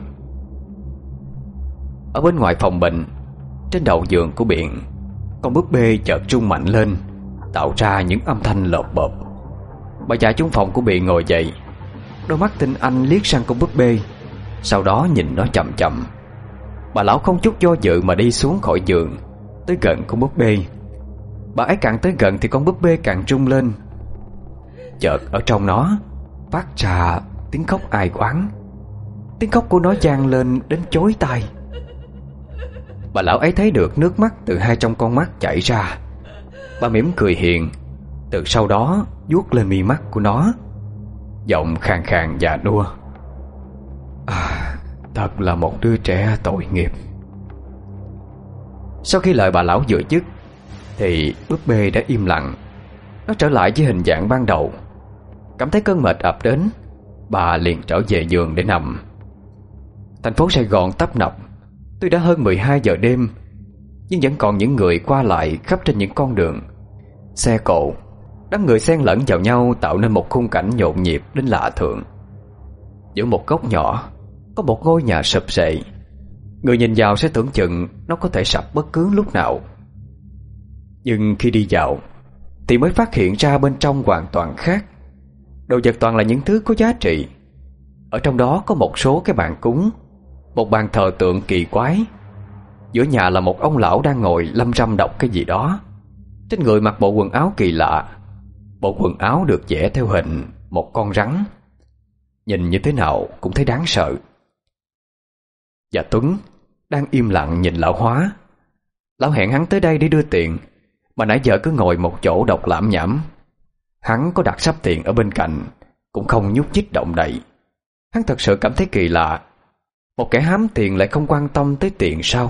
Ở bên ngoài phòng bệnh, trên đầu giường của Biện, con búp bê chợt rung mạnh lên, tạo ra những âm thanh lộp bộp. Bà già chung phòng của Biện ngồi dậy, đôi mắt tinh anh liếc sang con búp bê, sau đó nhìn nó chậm chậm. Bà lão không chút do dự mà đi xuống khỏi giường, tới gần con búp bê. Bà ấy càng tới gần thì con búp bê càng rung lên. Chợt ở trong nó phát ra tiếng khóc ai oán. Tiếng khóc của nó vang lên đến chói tai. Bà lão ấy thấy được nước mắt từ hai trong con mắt chảy ra. Bà mỉm cười hiền, từ sau đó vuốt lên mi mắt của nó, giọng khàn khàn và nua: À, thật là một đứa trẻ tội nghiệp. Sau khi lời bà lão vừa dứt thì búp bê đã im lặng. Nó trở lại với hình dạng ban đầu. Cảm thấy cơn mệt ập đến, bà liền trở về giường để nằm. Thành phố Sài Gòn tấp nập. Tuy đã hơn mười hai giờ đêm, nhưng vẫn còn những người qua lại khắp trên những con đường. Xe cộ, đám người xen lẫn vào nhau tạo nên một khung cảnh nhộn nhịp đến lạ thường. Giữa một góc nhỏ có một ngôi nhà sụp sệ. Người nhìn vào sẽ tưởng chừng nó có thể sập bất cứ lúc nào. Nhưng khi đi vào thì mới phát hiện ra bên trong hoàn toàn khác. Đồ vật toàn là những thứ có giá trị. Ở trong đó có một số cái bàn cúng, một bàn thờ tượng kỳ quái. Giữa nhà là một ông lão đang ngồi lăm răm đọc cái gì đó. Trên người mặc bộ quần áo kỳ lạ. Bộ quần áo được vẽ theo hình một con rắn. Nhìn như thế nào cũng thấy đáng sợ. Và Tuấn đang im lặng nhìn lão Hóa. Lão hẹn hắn tới đây để đưa tiền, mà nãy giờ cứ ngồi một chỗ đọc lảm nhảm. Hắn có đặt sắp tiền ở bên cạnh, cũng không nhúc nhích động đậy. Hắn thật sự cảm thấy kỳ lạ. Một kẻ hám tiền lại không quan tâm tới tiền sao?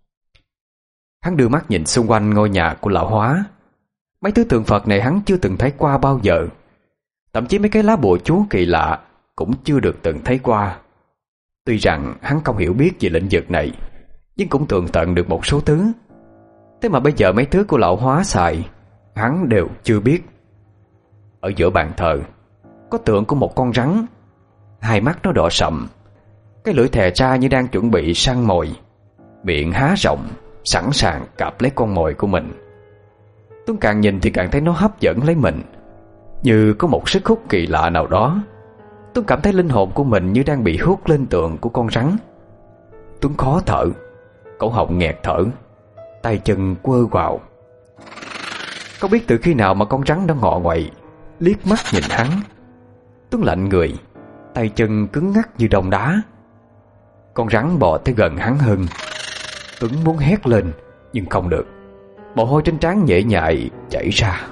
Hắn đưa mắt nhìn xung quanh ngôi nhà của lão Hóa. Mấy thứ tượng Phật này hắn chưa từng thấy qua bao giờ. Thậm chí mấy cái lá bùa chú kỳ lạ cũng chưa được từng thấy qua. Tuy rằng hắn không hiểu biết về lĩnh vực này, nhưng cũng tường tận được một số thứ. Thế mà bây giờ mấy thứ của lão Hóa xài hắn đều chưa biết. Ở giữa bàn thờ có tượng của một con rắn. Hai mắt nó đỏ sậm, cái lưỡi thè ra như đang chuẩn bị săn mồi, miệng há rộng sẵn sàng cạp lấy con mồi của mình. Tuấn càng nhìn thì càng thấy nó hấp dẫn lấy mình, như có một sức hút kỳ lạ nào đó. Tuấn cảm thấy linh hồn của mình như đang bị hút lên tượng của con rắn. Tuấn khó thở, cổ họng nghẹt thở, tay chân quơ quào. Không biết từ khi nào mà con rắn đã ngọ nguậy, liếc mắt nhìn hắn. Tuấn lạnh người, tay chân cứng ngắc như đông đá. Con rắn bò tới gần hắn hơn. Tuấn muốn hét lên nhưng không được. Mồ hôi trên trán nhễ nhại chảy ra.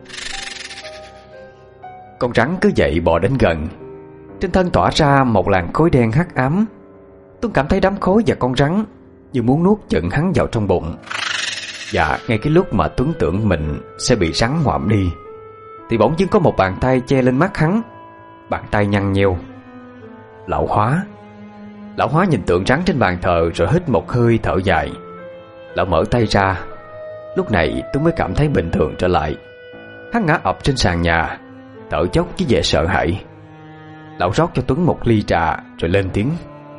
Con rắn cứ vậy bò đến gần. Trên thân tỏa ra một làn khói đen hắc ám. Tuấn cảm thấy đám khói và con rắn như muốn nuốt chửng hắn vào trong bụng. Và ngay cái lúc mà Tuấn tưởng mình sẽ bị rắn ngoạm đi, thì bỗng dưng có một bàn tay che lên mắt hắn. Bàn tay nhăn nheo. Lão Hóa. Lão Hóa nhìn tượng rắn trên bàn thờ rồi hít một hơi thở dài. Lão mở tay ra. Lúc này Tuấn mới cảm thấy bình thường trở lại. Hắn ngã ập trên sàn nhà, thở dốc với vẻ sợ hãi. Lão rót cho Tuấn một ly trà rồi lên tiếng: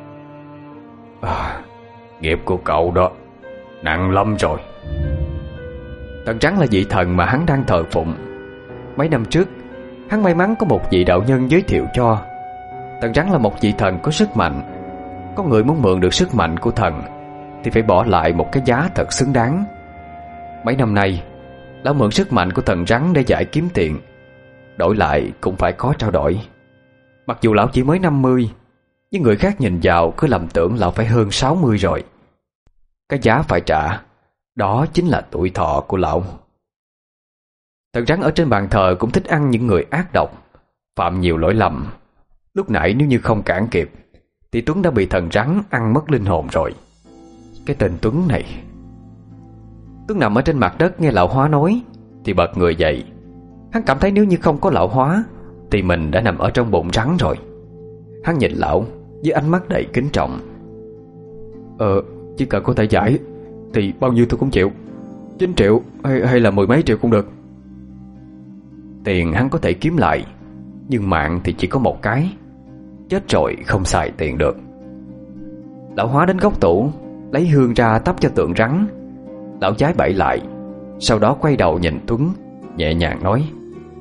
à, nghiệp của cậu đó nặng lắm rồi. Thần rắn là vị thần mà hắn đang thờ phụng. Mấy năm trước hắn may mắn có một vị đạo nhân giới thiệu cho. Thần rắn là một vị thần có sức mạnh. Có người muốn mượn được sức mạnh của thần thì phải bỏ lại một cái giá thật xứng đáng. Mấy năm nay lão mượn sức mạnh của thần rắn để giải kiếm tiền. Đổi lại cũng phải có trao đổi. Mặc dù lão chỉ mới năm mươi, nhưng người khác nhìn vào cứ lầm tưởng lão phải hơn sáu mươi rồi. Cái giá phải trả đó chính là tuổi thọ của lão. Thần rắn ở trên bàn thờ cũng thích ăn những người ác độc, phạm nhiều lỗi lầm. Lúc nãy nếu như không cản kịp thì Tuấn đã bị thần rắn ăn mất linh hồn rồi. Cái tên Tuấn này. Tuấn nằm ở trên mặt đất nghe lão Hóa nói thì bật người dậy. Hắn cảm thấy nếu như không có lão Hóa thì mình đã nằm ở trong bụng rắn rồi. Hắn nhìn lão với ánh mắt đầy kính trọng. Ờ, chỉ cần có thể giải thì bao nhiêu tôi cũng chịu. Chín triệu hay, hay là mười mấy triệu cũng được. Tiền hắn có thể kiếm lại, nhưng mạng thì chỉ có một cái. chết rồi không xài tiền được. Lão Hóa đến góc tủ, lấy hương ra tắp cho tượng rắn. Lão chái bẫy lại, sau đó quay đầu nhìn Tuấn, nhẹ nhàng nói: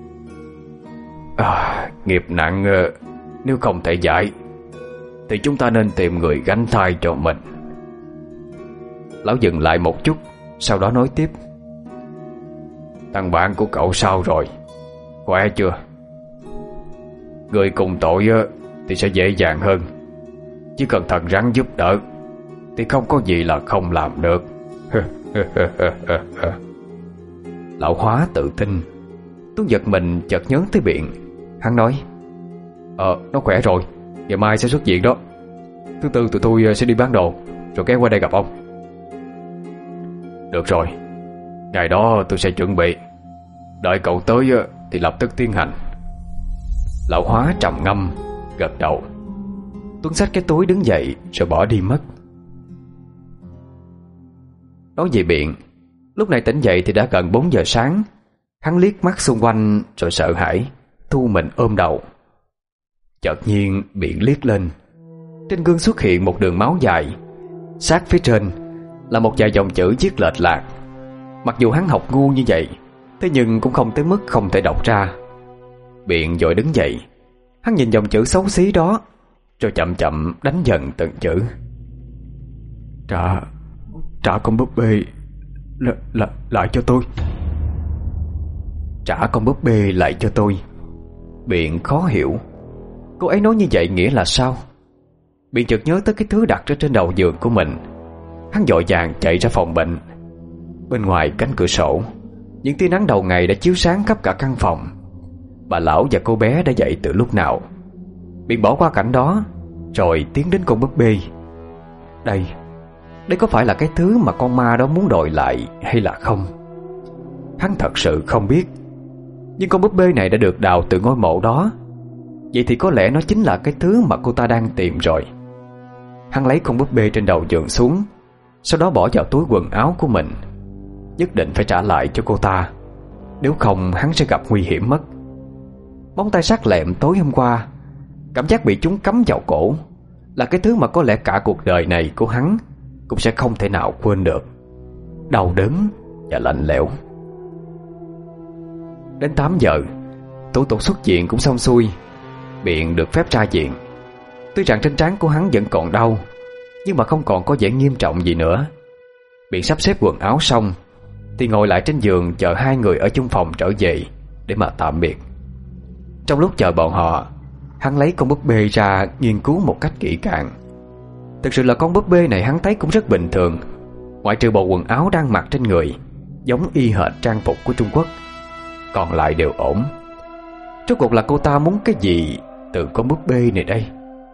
à, nghiệp nặng, nếu không thể giải thì chúng ta nên tìm người gánh thay cho mình. Lão dừng lại một chút, sau đó nói tiếp: thằng bạn của cậu sao rồi? Khỏe chưa? Người cùng tội thì sẽ dễ dàng hơn, chỉ cần thằng rắn giúp đỡ thì không có gì là không làm được. Lão Hóa tự tin. Tuấn giật mình chợt nhớ tới Biện. Hắn nói: Ờ, nó khỏe rồi, ngày mai sẽ xuất viện đó. Thứ tư tụi tôi sẽ đi bán đồ, rồi ghé qua đây gặp ông. Được rồi, ngày đó tôi sẽ chuẩn bị. Đợi cậu tới thì lập tức tiến hành. Lão Hóa trầm ngâm, gật đầu. Tuấn xách cái túi đứng dậy rồi bỏ đi mất. Nói về Biện, lúc này tỉnh dậy thì đã gần bốn giờ sáng. Hắn liếc mắt xung quanh rồi sợ hãi, thu mình ôm đầu. Chợt nhiên Biện liếc lên. Trên gương xuất hiện một đường máu dài. Sát phía trên là một vài dòng chữ viết lệch lạc. Mặc dù hắn học ngu như vậy, thế nhưng cũng không tới mức không thể đọc ra. Biện vội đứng dậy. Hắn nhìn dòng chữ xấu xí đó, rồi chậm chậm đánh dần từng chữ. Trả Trả con búp bê l, l, lại cho tôi. Trả con búp bê lại cho tôi. Biện khó hiểu. Cô ấy nói như vậy nghĩa là sao? Biện chợt nhớ tới cái thứ đặt ở trên đầu giường của mình. Hắn vội vàng chạy ra phòng bệnh. Bên ngoài cánh cửa sổ, những tia nắng đầu ngày đã chiếu sáng khắp cả căn phòng. Bà lão và cô bé đã dậy từ lúc nào. Biện bỏ qua cảnh đó, rồi tiến đến con búp bê. Đây Đây có phải là cái thứ mà con ma đó muốn đòi lại hay là không? Hắn thật sự không biết. Nhưng con búp bê này đã được đào từ ngôi mộ đó. Vậy thì có lẽ nó chính là cái thứ mà cô ta đang tìm rồi. Hắn lấy con búp bê trên đầu giường xuống, sau đó bỏ vào túi quần áo của mình. Nhất định phải trả lại cho cô ta, nếu không hắn sẽ gặp nguy hiểm mất. Móng tay sắc lẹm tối hôm qua, cảm giác bị chúng cắm vào cổ, là cái thứ mà có lẽ cả cuộc đời này của hắn cũng sẽ không thể nào quên được. Đau đớn và lạnh lẽo. Đến tám giờ, thủ tục xuất viện cũng xong xuôi. Biện được phép ra viện. Tuy rằng trên trán của hắn vẫn còn đau, nhưng mà không còn có vẻ nghiêm trọng gì nữa. Biện sắp xếp quần áo xong thì ngồi lại trên giường chờ hai người ở chung phòng trở về để mà tạm biệt. Trong lúc chờ bọn họ, hắn lấy con búp bê ra nghiên cứu một cách kỹ càng. Thực sự là con búp bê này hắn thấy cũng rất bình thường, ngoại trừ bộ quần áo đang mặc trên người giống y hệt trang phục của Trung Quốc, còn lại đều ổn. Rốt cuộc là cô ta muốn cái gì từ con búp bê này đây?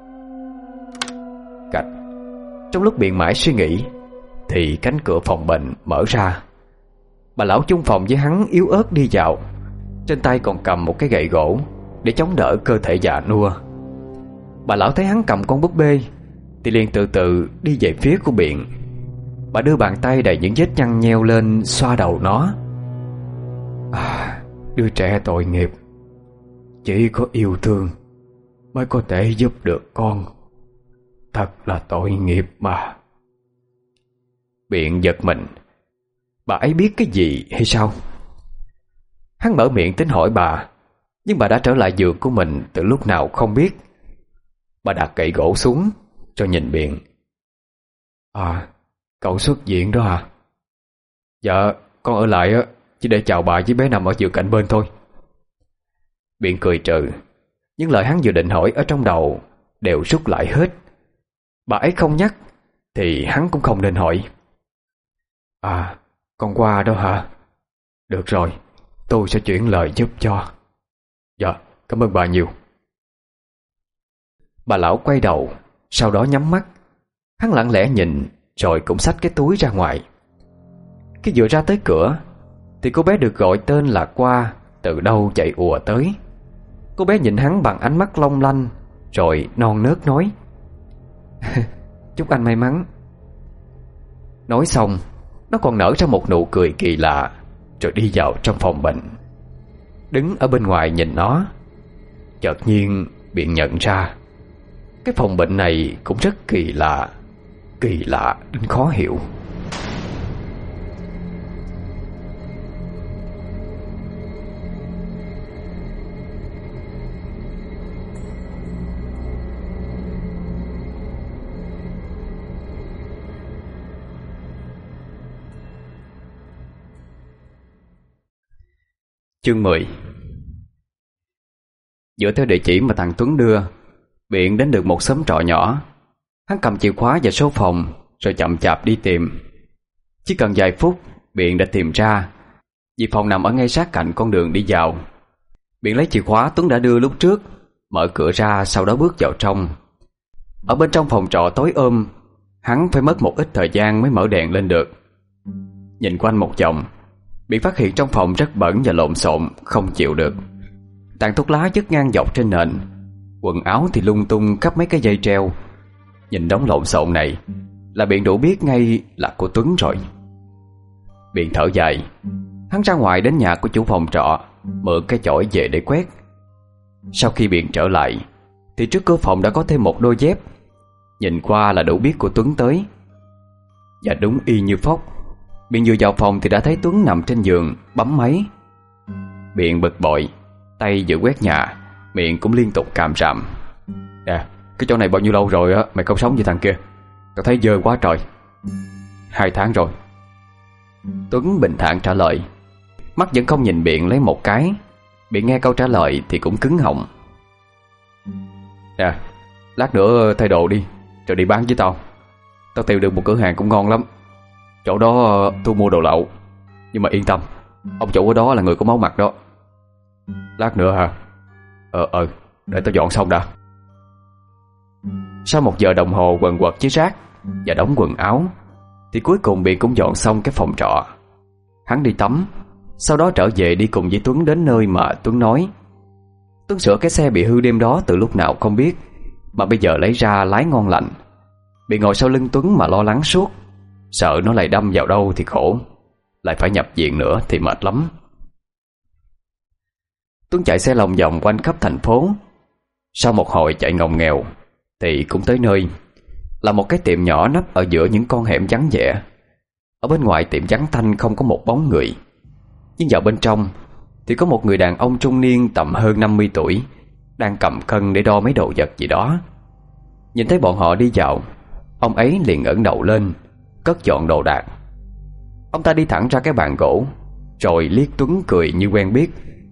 Cạch. Trong lúc Biện mãi suy nghĩ thì cánh cửa phòng bệnh mở ra. Bà lão chung phòng với hắn yếu ớt đi vào, trên tay còn cầm một cái gậy gỗ để chống đỡ cơ thể già nua. Bà lão thấy hắn cầm con búp bê thì liền từ từ đi về phía của Biện. Bà đưa bàn tay đầy những vết nhăn nheo lên xoa đầu nó. À, đứa trẻ tội nghiệp, chỉ có yêu thương mới có thể giúp được con. Thật là tội nghiệp mà. Biện giật mình. Bà ấy biết cái gì hay sao? Hắn mở miệng tính hỏi bà, nhưng bà đã trở lại giường của mình từ lúc nào không biết. Bà đặt gậy gỗ xuống rồi nhìn Biện. À, cậu xuất viện đó hả? Dạ, con ở lại chỉ để chào bà với bé nằm ở giường cạnh bên thôi. Biện cười trừ. Những lời hắn vừa định hỏi ở trong đầu đều rút lại hết. Bà ấy không nhắc thì hắn cũng không nên hỏi. À, con qua đó hả? Được rồi, tôi sẽ chuyển lời giúp cho. Dạ, cảm ơn bà nhiều. Bà lão quay đầu, sau đó nhắm mắt. Hắn lặng lẽ nhìn rồi cũng xách cái túi ra ngoài. Khi vừa ra tới cửa thì cô bé được gọi tên là Qua từ đâu chạy ùa tới. Cô bé nhìn hắn bằng ánh mắt long lanh, rồi non nớt nói: chúc anh may mắn. Nói xong, nó còn nở ra một nụ cười kỳ lạ, rồi đi vào trong phòng bệnh. Đứng ở bên ngoài nhìn nó, chợt nhiên Biện nhận ra Cái phòng bệnh này cũng rất kỳ lạ, kỳ lạ đến khó hiểu. Chương mười. Dựa theo địa chỉ mà thằng Tuấn đưa, Biện đến được một xóm trọ nhỏ. Hắn cầm chìa khóa và số phòng rồi chậm chạp đi tìm. Chỉ cần vài phút Biện đã tìm ra, vì phòng nằm ở ngay sát cạnh con đường đi vào. Biện lấy chìa khóa Tuấn đã đưa lúc trước, mở cửa ra, sau đó bước vào trong. Ở bên trong phòng trọ tối ôm, hắn phải mất một ít thời gian mới mở đèn lên được. Nhìn quanh một vòng, Biện phát hiện trong phòng rất bẩn và lộn xộn, không chịu được. Tàn thuốc lá chất ngang dọc trên nền, quần áo thì lung tung khắp mấy cái dây treo. Nhìn đống lộn xộn này là Biện đủ biết ngay là của Tuấn rồi. Biện thở dài, hắn ra ngoài đến nhà của chủ phòng trọ, mượn cái chổi về để quét. Sau khi Biện trở lại thì trước cửa phòng đã có thêm một đôi dép. Nhìn qua là đủ biết của Tuấn tới. Và đúng y như phóc, Biện vừa vào phòng thì đã thấy Tuấn nằm trên giường bấm máy. Biện bực bội, tay vừa quét nhà, miệng cũng liên tục càm ràm. Nè, cái chỗ này bao nhiêu lâu rồi á mày không sống với thằng kia? Tao thấy dơ quá trời. Hai tháng rồi. Tuấn bình thản trả lời, mắt vẫn không nhìn Biện lấy một cái. Biện nghe câu trả lời thì cũng cứng họng. Nè, lát nữa thay đồ đi rồi đi bán với tao. Tao tìm được một cửa hàng cũng ngon lắm. Chỗ đó thu mua đồ lậu, nhưng mà yên tâm, ông chủ ở đó là người có máu mặt đó. Lát nữa hả? Ờ ờ để tao dọn xong đã. Sau một giờ đồng hồ quần quật với rác và đóng quần áo thì cuối cùng Biện cũng dọn xong cái phòng trọ. Hắn đi tắm, sau đó trở về đi cùng với Tuấn đến nơi mà Tuấn nói. Tuấn sửa cái xe bị hư đêm đó từ lúc nào không biết, mà bây giờ lấy ra lái ngon lành. Biện ngồi sau lưng Tuấn mà lo lắng suốt, sợ nó lại đâm vào đâu thì khổ, lại phải nhập viện nữa thì mệt lắm. Tuấn chạy xe lòng vòng quanh khắp thành phố. Sau một hồi chạy ngòng nghèo thì cũng tới nơi, là một cái tiệm nhỏ nấp ở giữa những con hẻm vắng vẻ. Ở bên ngoài tiệm vắng tanh không có một bóng người, nhưng vào bên trong thì có một người đàn ông trung niên tầm hơn năm mươi tuổi, đang cầm cân để đo mấy đồ vật gì đó. Nhìn thấy bọn họ đi vào, ông ấy liền ngẩng đầu lên, cất dọn đồ đạc. Ông ta đi thẳng ra cái bàn gỗ, rồi liếc Tuấn cười như quen biết.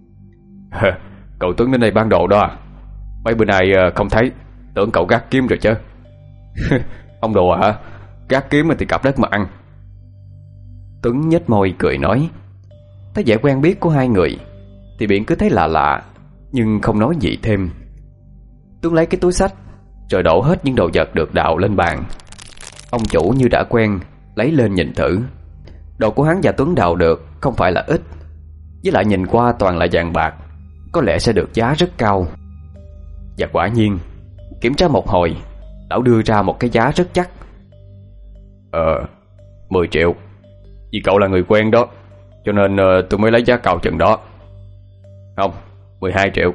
Cậu Tuấn đến đây bán đồ đó à? Mấy bữa nay không thấy, tưởng cậu gác kiếm rồi chứ. Ông đùa hả? Gác kiếm thì cặp đất mà ăn. Tuấn nhếch môi cười nói. Thấy vẻ quen biết của hai người thì Biện cứ thấy lạ lạ, nhưng không nói gì thêm. Tuấn lấy cái túi xách rồi đổ hết những đồ vật được đào lên bàn. Ông chủ như đã quen, lấy lên nhìn thử. Đồ của hắn và Tuấn đào được không phải là ít, với lại nhìn qua toàn là vàng bạc, có lẽ sẽ được giá rất cao. Và quả nhiên, kiểm tra một hồi, lão đưa ra một cái giá rất chắc. Ờ, mười triệu. Vì cậu là người quen đó, cho nên uh, tôi mới lấy giá cao chừng đó. Không, mười hai triệu.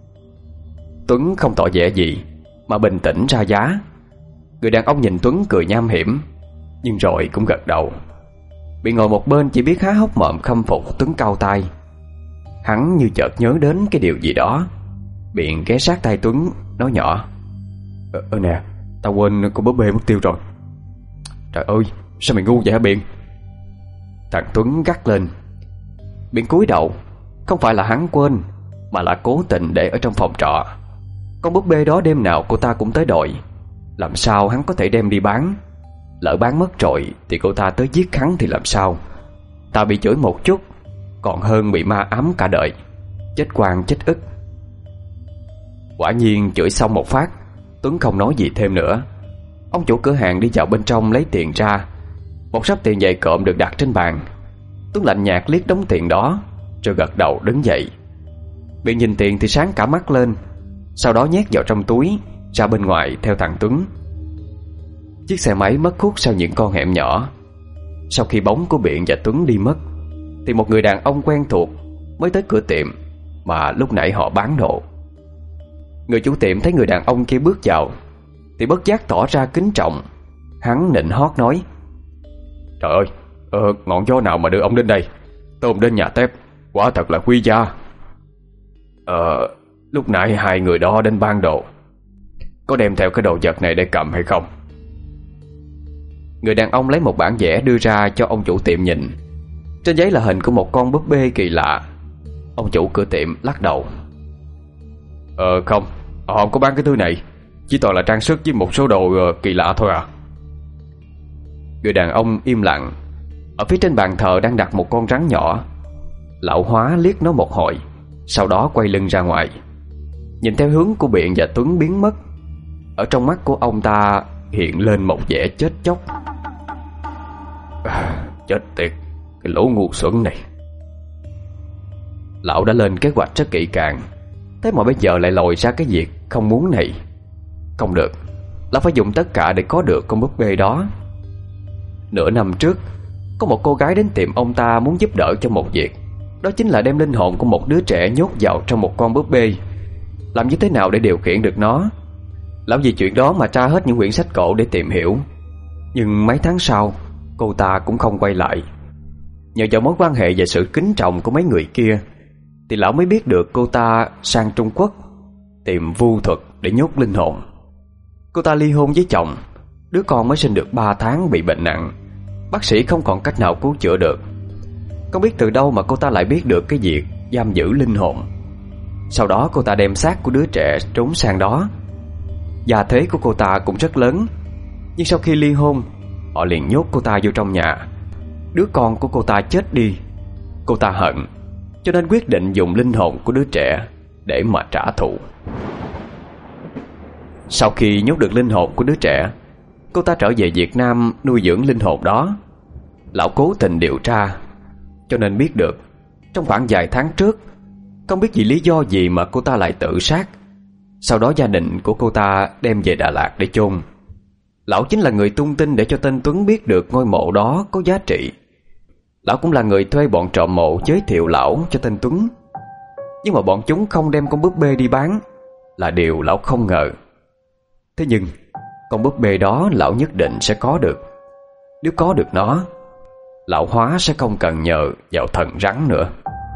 Tuấn không tỏ vẻ gì, mà bình tĩnh ra giá. Người đàn ông nhìn Tuấn cười nham hiểm, nhưng rồi cũng gật đầu. Bị ngồi một bên chỉ biết há hốc mồm khâm phục Tuấn cao tay. Hắn như chợt nhớ đến cái điều gì đó, Biện ghé sát tay Tuấn nói nhỏ. Ờ, ờ nè, tao quên con búp bê mất tiêu rồi. Trời ơi, sao mày ngu vậy hả Biện? Thằng Tuấn gắt lên. Biện cúi đầu. Không phải là hắn quên, mà là cố tình để ở trong phòng trọ. Con búp bê đó đêm nào cô ta cũng tới đòi, làm sao hắn có thể đem đi bán? Lỡ bán mất rồi thì cô ta tới giết hắn thì làm sao? Ta bị chửi một chút còn hơn bị ma ám cả đời, chết quan chết ức. Quả nhiên chửi xong một phát, Tuấn không nói gì thêm nữa. Ông chủ cửa hàng đi vào bên trong lấy tiền ra. Một sắp tiền dày cộm được đặt trên bàn. Tuấn lạnh nhạt liếc đống tiền đó, rồi gật đầu đứng dậy. Biện nhìn tiền thì sáng cả mắt lên, sau đó nhét vào trong túi, ra bên ngoài theo thằng Tuấn. Chiếc xe máy mất hút sau những con hẻm nhỏ. Sau khi bóng của Biện và Tuấn đi mất, thì một người đàn ông quen thuộc mới tới cửa tiệm mà lúc nãy họ bán đồ. Người chủ tiệm thấy người đàn ông kia bước vào thì bất giác tỏ ra kính trọng. Hắn nịnh hót nói: Trời ơi, ờ, ngọn gió nào mà đưa ông đến đây? Tôm đến nhà Tép quả thật là quý giá. Ờ, lúc nãy hai người đó đến ban đồ, có đem theo cái đồ vật này để cầm hay không? Người đàn ông lấy một bản vẽ đưa ra cho ông chủ tiệm nhìn. Trên giấy là hình của một con búp bê kỳ lạ. Ông chủ cửa tiệm lắc đầu: Ờ không, họ không có bán cái thứ này. Chỉ toàn là trang sức với một số đồ uh, kỳ lạ thôi à. Người đàn ông im lặng. Ở phía trên bàn thờ đang đặt một con rắn nhỏ. Lão Hóa liếc nó một hồi, sau đó quay lưng ra ngoài, nhìn theo hướng của Biện và Tuấn biến mất. Ở trong mắt của ông ta hiện lên một vẻ chết chóc. à, Chết tiệt, cái lũ ngu xuẩn này. Lão đã lên kế hoạch rất kỹ càng, thế mà bây giờ lại lòi ra cái việc không muốn này. Không được, lão phải dùng tất cả để có được con búp bê đó. Nửa năm trước, có một cô gái đến tìm ông ta muốn giúp đỡ cho một việc. Đó chính là đem linh hồn của một đứa trẻ nhốt vào trong một con búp bê. Làm như thế nào để điều khiển được nó? Lão vì chuyện đó mà tra hết những quyển sách cổ để tìm hiểu. Nhưng mấy tháng sau, cô ta cũng không quay lại. Nhờ vào mối quan hệ và sự kính trọng của mấy người kia, thì lão mới biết được cô ta sang Trung Quốc tìm vu thuật để nhốt linh hồn. Cô ta ly hôn với chồng, đứa con mới sinh được ba tháng bị bệnh nặng. Bác sĩ không còn cách nào cứu chữa được. Không biết từ đâu mà cô ta lại biết được cái việc giam giữ linh hồn. Sau đó cô ta đem xác của đứa trẻ trốn sang đó. Gia thế của cô ta cũng rất lớn, nhưng sau khi ly hôn, họ liền nhốt cô ta vô trong nhà. Đứa con của cô ta chết đi. Cô ta hận, cho nên quyết định dùng linh hồn của đứa trẻ để mà trả thù. Sau khi nhốt được linh hồn của đứa trẻ, cô ta trở về Việt Nam nuôi dưỡng linh hồn đó. Lão cố tình điều tra, cho nên biết được trong khoảng vài tháng trước, không biết vì lý do gì mà cô ta lại tự sát. Sau đó gia đình của cô ta đem về Đà Lạt để chôn. Lão chính là người tung tin để cho tên Tuấn biết được ngôi mộ đó có giá trị. Lão cũng là người thuê bọn trộm mộ giới thiệu lão cho tên Tuấn. Nhưng mà bọn chúng không đem con búp bê đi bán là điều lão không ngờ. Thế nhưng con búp bê đó lão nhất định sẽ có được. Nếu có được nó, lão Hóa sẽ không cần nhờ vào thần rắn nữa.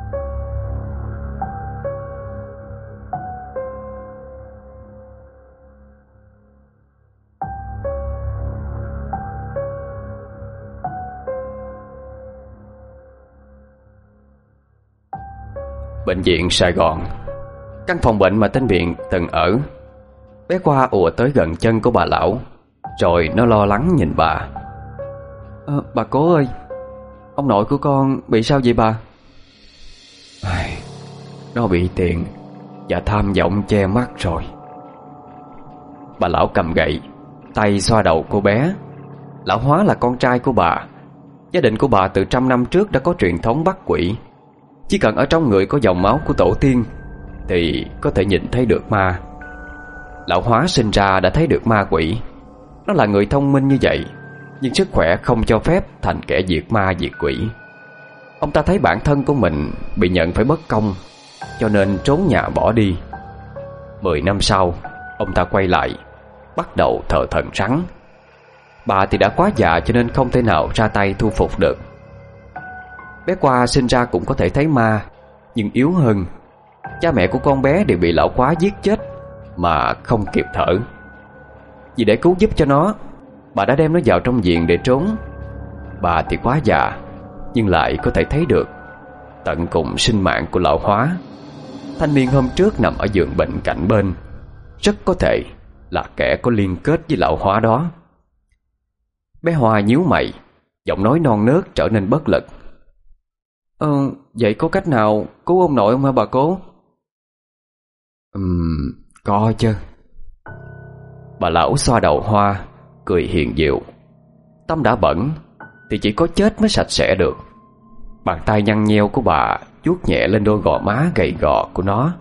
Bệnh viện Sài Gòn, căn phòng bệnh mà tên Biện từng ở. Bé Qua ùa tới gần chân của bà lão, rồi nó lo lắng nhìn bà. à, Bà cố ơi, ông nội của con bị sao vậy bà? Ai, nó bị tiền và tham vọng che mắt rồi. Bà lão cầm gậy, tay xoa đầu cô bé. Lão Hóa là con trai của bà. Gia đình của bà từ trăm năm trước đã có truyền thống bắt quỷ. Chỉ cần ở trong người có dòng máu của tổ tiên thì có thể nhìn thấy được ma. Lão Hóa sinh ra đã thấy được ma quỷ. Nó là người thông minh như vậy, nhưng sức khỏe không cho phép thành kẻ diệt ma diệt quỷ. Ông ta thấy bản thân của mình bị nhận phải bất công, cho nên trốn nhà bỏ đi. Mười năm sau, ông ta quay lại, bắt đầu thờ thần rắn. Bà thì đã quá già cho nên không thể nào ra tay thu phục được. Bé Qua sinh ra cũng có thể thấy ma, nhưng yếu hơn. Cha mẹ của con bé đều bị lão Quá giết chết mà không kịp thở. Vì để cứu giúp cho nó, bà đã đem nó vào trong viện để trốn. Bà thì quá già, nhưng lại có thể thấy được tận cùng sinh mạng của lão Hóa. Thanh niên hôm trước nằm ở giường bệnh cạnh bên, rất có thể là kẻ có liên kết với lão Hóa đó. Bé Hoa nhíu mày, giọng nói non nớt trở nên bất lực. Ờ, vậy có cách nào cứu ông nội không hả bà cố? Ừm, có chứ. Bà lão xoa đầu Hoa, cười hiền diệu. Tâm đã bẩn thì chỉ có chết mới sạch sẽ được. Bàn tay nhăn nheo của bà vuốt nhẹ lên đôi gò má gầy gò của nó.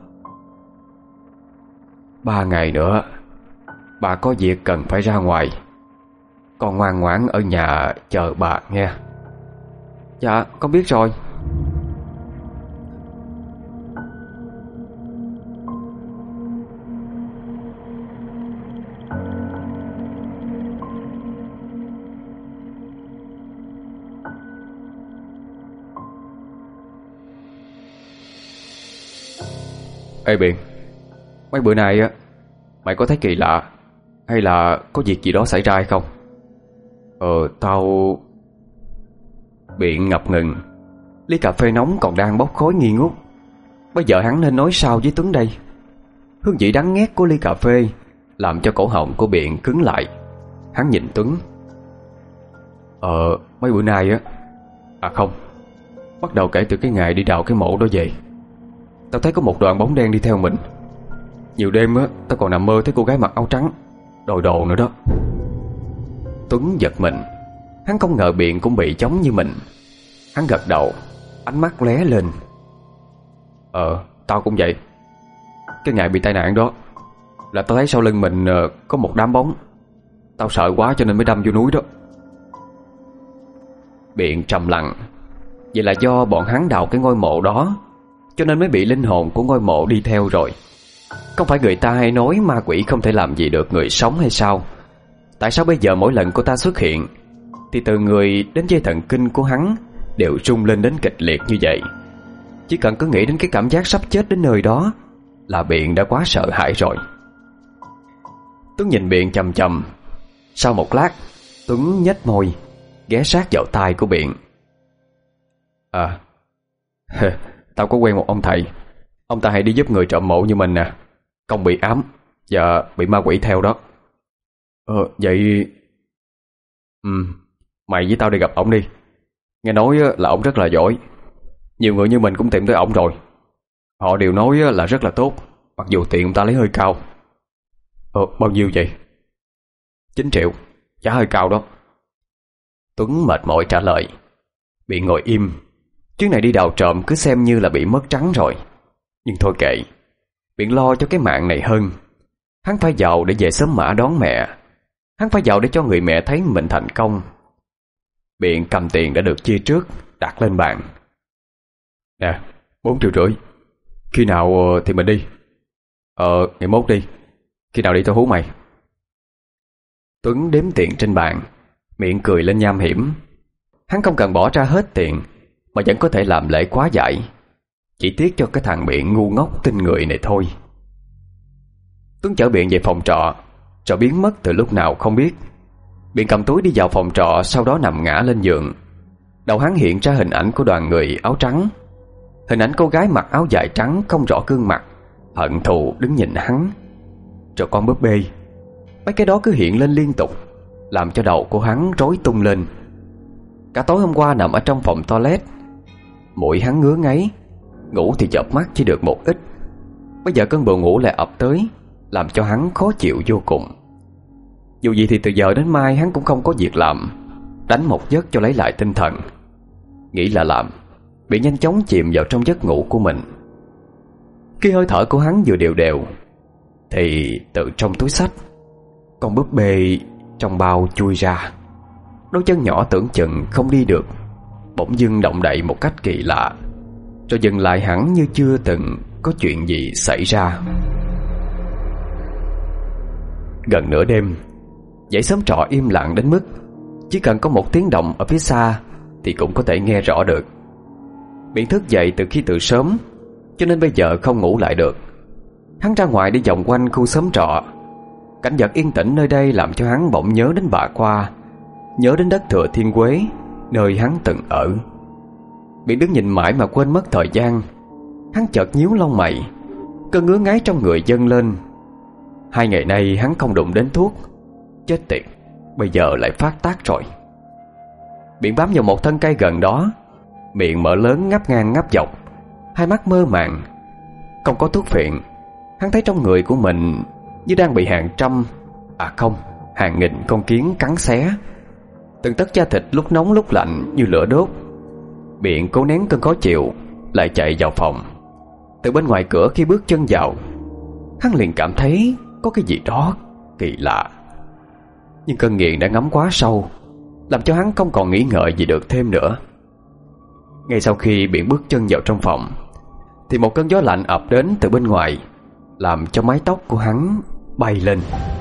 Ba ngày nữa bà có việc cần phải ra ngoài. Con ngoan ngoãn ở nhà chờ bà nghe. Dạ con biết rồi. Ê Biện, mấy bữa nay á mày có thấy kỳ lạ hay là có việc gì đó xảy ra hay không? Ờ tao... Biện ngập ngừng. Ly cà phê nóng còn đang bốc khói nghi ngút. Bây giờ hắn nên nói sao với Tuấn đây? Hương vị đắng nghét của ly cà phê làm cho cổ họng của Biện cứng lại. Hắn nhìn Tuấn. Ờ mấy bữa nay á... À không, bắt đầu kể từ cái ngày đi đào cái mộ đó về, tao thấy có một đoàn bóng đen đi theo mình. Nhiều đêm á, tao còn nằm mơ thấy cô gái mặc áo trắng đòi đồ nữa đó. Tuấn giật mình. Hắn không ngờ Biện cũng bị giống như mình. Hắn gật đầu, ánh mắt lóe lên. Ờ, tao cũng vậy. Cái ngày bị tai nạn đó là tao thấy sau lưng mình có một đám bóng. Tao sợ quá cho nên mới đâm vô núi đó. Biện trầm lặng. Vậy là do bọn hắn đào cái ngôi mộ đó cho nên mới bị linh hồn của ngôi mộ đi theo rồi. Không phải người ta hay nói ma quỷ không thể làm gì được người sống hay sao? Tại sao bây giờ mỗi lần cô ta xuất hiện thì từ người đến dây thần kinh của hắn đều rung lên đến kịch liệt như vậy? Chỉ cần cứ nghĩ đến cái cảm giác sắp chết đến nơi đó là Biện đã quá sợ hãi rồi. Tuấn nhìn Biện chằm chằm. Sau một lát, Tuấn nhếch môi, ghé sát vào tai của Biện. À, tao có quen một ông thầy. Ông ta hay đi giúp người trộm mộ như mình nè, không bị ám và bị ma quỷ theo đó. Ờ, vậy... Ừ, mày với tao đi gặp ổng đi. Nghe nói là ổng rất là giỏi. Nhiều người như mình cũng tìm tới ổng rồi. Họ đều nói là rất là tốt, mặc dù tiền ông ta lấy hơi cao. Ờ, bao nhiêu vậy? Chín triệu, giá hơi cao đó. Tuấn mệt mỏi trả lời. Biện ngồi im. Chuyến này đi đào trộm cứ xem như là bị mất trắng rồi. Nhưng thôi kệ, Biện lo cho cái mạng này hơn. Hắn phải giàu để về sớm mã đón mẹ. Hắn phải giàu để cho người mẹ thấy mình thành công. Biện cầm tiền đã được chia trước, đặt lên bàn. Nè, bốn triệu rưỡi. Khi nào thì mình đi? Ờ, ngày mốt đi. Khi nào đi tao hú mày. Tuấn đếm tiền trên bàn, miệng cười lên nham hiểm. Hắn không cần bỏ ra hết tiền mà vẫn có thể làm lễ quá giải. Chỉ tiếc cho cái thằng Biện ngu ngốc tin người này thôi. Tuấn chở Biện về phòng trọ, rồi biến mất từ lúc nào không biết. Biện cầm túi đi vào phòng trọ, sau đó nằm ngã lên giường. Đầu hắn hiện ra hình ảnh của đoàn người áo trắng. Hình ảnh cô gái mặc áo dài trắng không rõ gương mặt, hận thù đứng nhìn hắn. Rồi con búp bê. Mấy cái đó cứ hiện lên liên tục, làm cho đầu của hắn rối tung lên. Cả tối hôm qua nằm ở trong phòng toilet, mũi hắn ngứa ngáy, ngủ thì chợp mắt chỉ được một ít. Bây giờ cơn buồn ngủ lại ập tới, làm cho hắn khó chịu vô cùng. Dù gì thì từ giờ đến mai hắn cũng không có việc làm, đánh một giấc cho lấy lại tinh thần. Nghĩ là làm, bị nhanh chóng chìm vào trong giấc ngủ của mình. Khi hơi thở của hắn vừa đều đều thì từ trong túi xách, con búp bê trong bao chui ra. Đôi chân nhỏ tưởng chừng không đi được bỗng dưng động đậy một cách kỳ lạ, rồi dừng lại hẳn như chưa từng có chuyện gì xảy ra. Gần nửa đêm, dãy xóm trọ im lặng đến mức chỉ cần có một tiếng động ở phía xa thì cũng có thể nghe rõ được. Biện thức dậy từ khi từ sớm, cho nên bây giờ không ngủ lại được. Hắn ra ngoài đi vòng quanh khu xóm trọ. Cảnh vật yên tĩnh nơi đây làm cho hắn bỗng nhớ đến bà Qua, nhớ đến đất Thừa Thiên Quế, nơi hắn từng ở. Biện đứng nhìn mãi mà quên mất thời gian. Hắn chợt nhíu lông mày, cơn ngứa ngáy trong người dâng lên. Hai ngày nay hắn không đụng đến thuốc. Chết tiệt, bây giờ lại phát tác rồi. Biện bám vào một thân cây gần đó, miệng mở lớn ngáp ngang ngáp dọc, hai mắt mơ màng. Không có thuốc phiện, hắn thấy trong người của mình như đang bị hàng trăm, à không, hàng nghìn con kiến cắn xé. Từng tấc da thịt lúc nóng lúc lạnh như lửa đốt. Biện cố nén cơn khó chịu, lại chạy vào phòng. Từ bên ngoài cửa khi bước chân vào, hắn liền cảm thấy có cái gì đó kỳ lạ. Nhưng cơn nghiện đã ngấm quá sâu, làm cho hắn không còn nghĩ ngợi gì được thêm nữa. Ngay sau khi Biện bước chân vào trong phòng thì một cơn gió lạnh ập đến từ bên ngoài, làm cho mái tóc của hắn bay lên.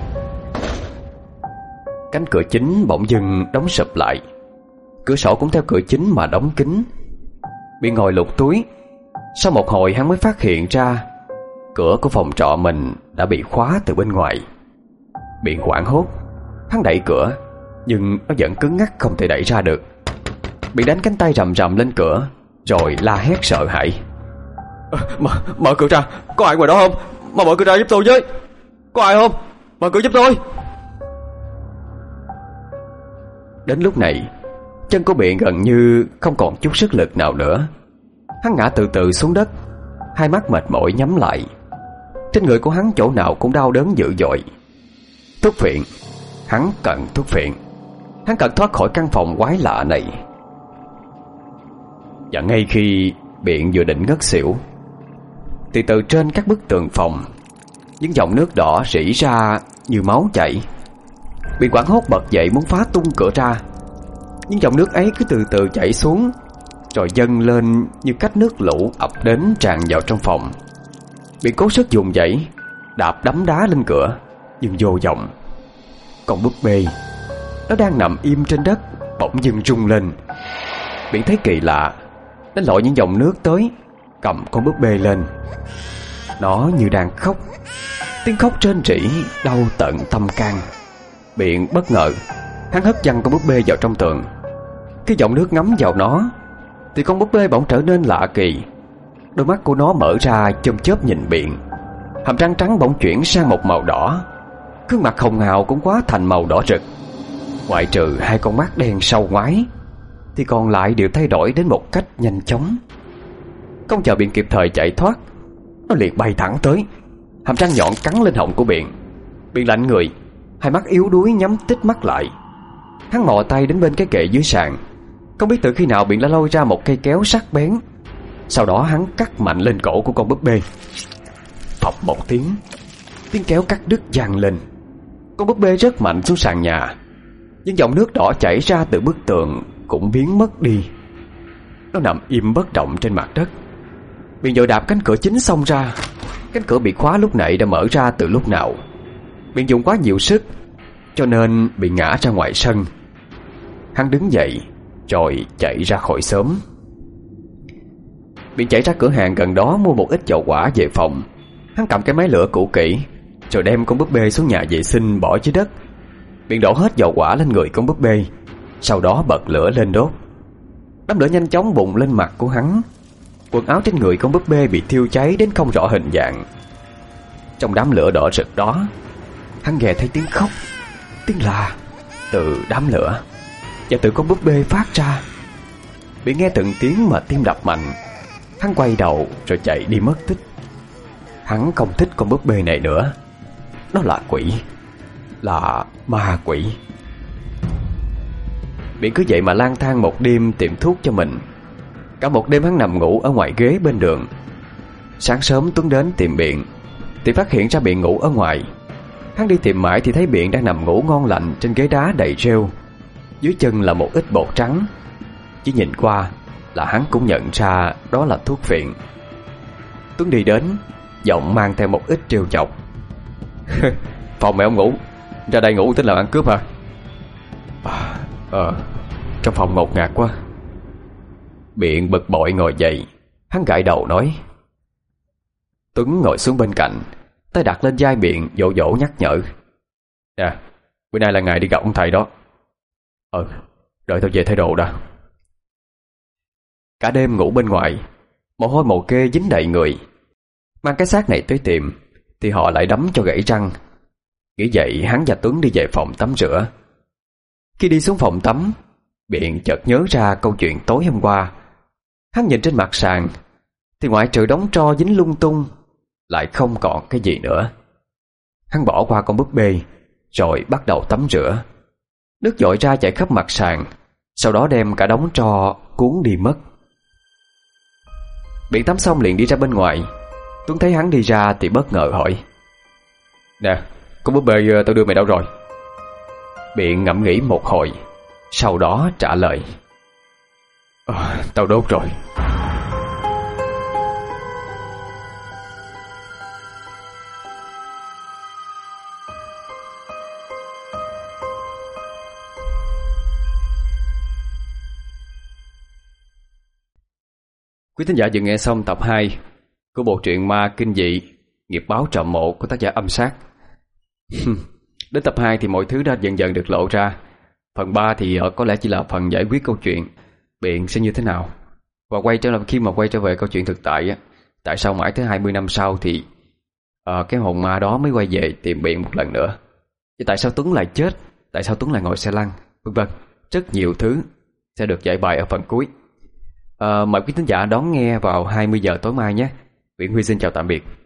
Cánh cửa chính bỗng dưng đóng sập lại. Cửa sổ cũng theo cửa chính mà đóng kín. Biện ngồi lục túi. Sau một hồi hắn mới phát hiện ra cửa của phòng trọ mình đã bị khóa từ bên ngoài. Biện hoảng hốt, hắn đẩy cửa, nhưng nó vẫn cứng ngắc không thể đẩy ra được. Biện đánh cánh tay rầm rầm lên cửa, rồi la hét sợ hãi: à, mở, mở cửa ra, có ai ngoài đó không? Mà mở cửa ra giúp tôi với. Có ai không? Mở cửa giúp tôi. Đến lúc này, chân của Biện gần như không còn chút sức lực nào nữa. Hắn ngã từ từ xuống đất, hai mắt mệt mỏi nhắm lại. Trên người của hắn chỗ nào cũng đau đớn dữ dội. Thuốc phiện, hắn cần thuốc phiện. Hắn cần thoát khỏi căn phòng quái lạ này. Và ngay khi Biện vừa định ngất xỉu, thì từ trên các bức tường phòng, những dòng nước đỏ rỉ ra như máu chảy. Biện hoảng hốt bật dậy muốn phá tung cửa ra. Nhưng dòng nước ấy cứ từ từ chảy xuống, rồi dâng lên như cách nước lũ ập đến tràn vào trong phòng. Biện cố sức dùng dãy, đạp đấm đá lên cửa, nhưng vô vọng. Con búp bê, nó đang nằm im trên đất, bỗng dưng rung lên. Biện thấy kỳ lạ, nó lội những dòng nước tới, cầm con búp bê lên. Nó như đang khóc, tiếng khóc rên rỉ đau tận tâm can. Biện bất ngờ, hắn hất văng con búp bê vào trong tường. Khi dòng nước ngấm vào nó, thì con búp bê bỗng trở nên lạ kỳ. Đôi mắt của nó mở ra chớp chớp nhìn Biện. Hàm răng trắng bỗng chuyển sang một màu đỏ. Gương mặt hồng hào cũng hóa thành màu đỏ rực. Ngoại trừ hai con mắt đen sâu ngoái, thì còn lại đều thay đổi đến một cách nhanh chóng. Không chờ Biện kịp thời chạy thoát, nó liền bay thẳng tới, hàm răng nhọn cắn lên họng của Biện. Biện lạnh người, hai mắt yếu đuối nhắm tít mắt lại. Hắn mò tay đến bên cái kệ dưới sàn. Không biết từ khi nào Biện đã lôi ra một cây kéo sắc bén. Sau đó hắn cắt mạnh lên cổ của con búp bê. Phập một tiếng, tiếng kéo cắt đứt vang lên. Con búp bê rớt mạnh xuống sàn nhà. Những dòng nước đỏ chảy ra từ bức tường cũng biến mất đi. Nó nằm im bất động trên mặt đất. Biện vội đạp cánh cửa chính xông ra. Cánh cửa bị khóa lúc nãy đã mở ra từ lúc nào. Biện dùng quá nhiều sức, cho nên bị ngã ra ngoài sân. Hắn đứng dậy rồi chạy ra khỏi xóm. Biện chạy ra cửa hàng gần đó mua một ít dầu hỏa về phòng. Hắn cầm cái máy lửa cũ kỹ, rồi đem con búp bê xuống nhà vệ sinh bỏ dưới đất. Biện đổ hết dầu hỏa lên người con búp bê, sau đó bật lửa lên đốt. Đám lửa nhanh chóng bùng lên mặt của hắn. Quần áo trên người con búp bê bị thiêu cháy đến không rõ hình dạng. Trong đám lửa đỏ rực đó, hắn nghe thấy tiếng khóc, tiếng la từ đám lửa, và từ con búp bê phát ra. Biện nghe từng tiếng mà tim đập mạnh. Hắn quay đầu rồi chạy đi mất tích. Hắn không thích con búp bê này nữa. Nó là quỷ, là ma quỷ. Biện cứ vậy mà lang thang một đêm tìm thuốc cho mình. Cả một đêm hắn nằm ngủ ở ngoài ghế bên đường. Sáng sớm Tuấn đến tìm Biện thì phát hiện ra Biện ngủ ở ngoài. Hắn đi tìm mãi thì thấy Biện đang nằm ngủ ngon lành trên ghế đá đầy rêu. Dưới chân là một ít bột trắng. Chỉ nhìn qua là hắn cũng nhận ra đó là thuốc phiện. Tuấn đi đến, giọng mang theo một ít trêu chọc: phòng mày không ngủ, ra đây ngủ tính làm ăn cướp hả? À, ờ trong phòng ngột ngạt quá. Biện bực bội ngồi dậy. Hắn gãi đầu nói. Tuấn ngồi xuống bên cạnh, tay đặt lên vai Biện, dỗ dỗ nhắc nhở: Nè, bữa nay là ngày đi gặp ông thầy đó. Ờ, đợi tao về thay đồ đã. Cả đêm ngủ bên ngoài, mồ hôi mồ kê dính đầy người. Mang cái xác này tới tìm thì họ lại đấm cho gãy răng. Nghĩ vậy hắn và Tuấn đi về phòng tắm rửa. Khi đi xuống phòng tắm, Biện chợt nhớ ra câu chuyện tối hôm qua. Hắn nhìn trên mặt sàn thì ngoại trừ đống tro dính lung tung, lại không còn cái gì nữa. Hắn bỏ qua con búp bê, rồi bắt đầu tắm rửa. Nước dội ra chảy khắp mặt sàn, sau đó đem cả đống tro cuốn đi mất. Biện tắm xong liền đi ra bên ngoài. Tuấn thấy hắn đi ra thì bất ngờ hỏi: Nè, con búp bê tao đưa mày đâu rồi? Biện ngẫm nghĩ một hồi, sau đó trả lời: à, tao đốt rồi. Quý thính giả vừa nghe xong tập hai của bộ truyện ma kinh dị Nghiệp báo trầm mộ của tác giả Âm Sát. Đến tập hai thì mọi thứ đã dần dần được lộ ra. Phần ba thì ờ, có lẽ chỉ là phần giải quyết câu chuyện Biện sẽ như thế nào. Và quay trở lại, khi mà quay trở về câu chuyện thực tại á, tại sao mãi tới hai mươi năm sau thì ờ, cái hồn ma đó mới quay về tìm Biện một lần nữa. Và tại sao Tuấn lại chết, tại sao Tuấn lại ngồi xe lăn, vân vân. Rất nhiều thứ sẽ được giải bày ở phần cuối. Ờ, mời quý thính giả đón nghe vào hai mươi giờ tối mai nhé. Nguyễn Huy xin chào tạm biệt.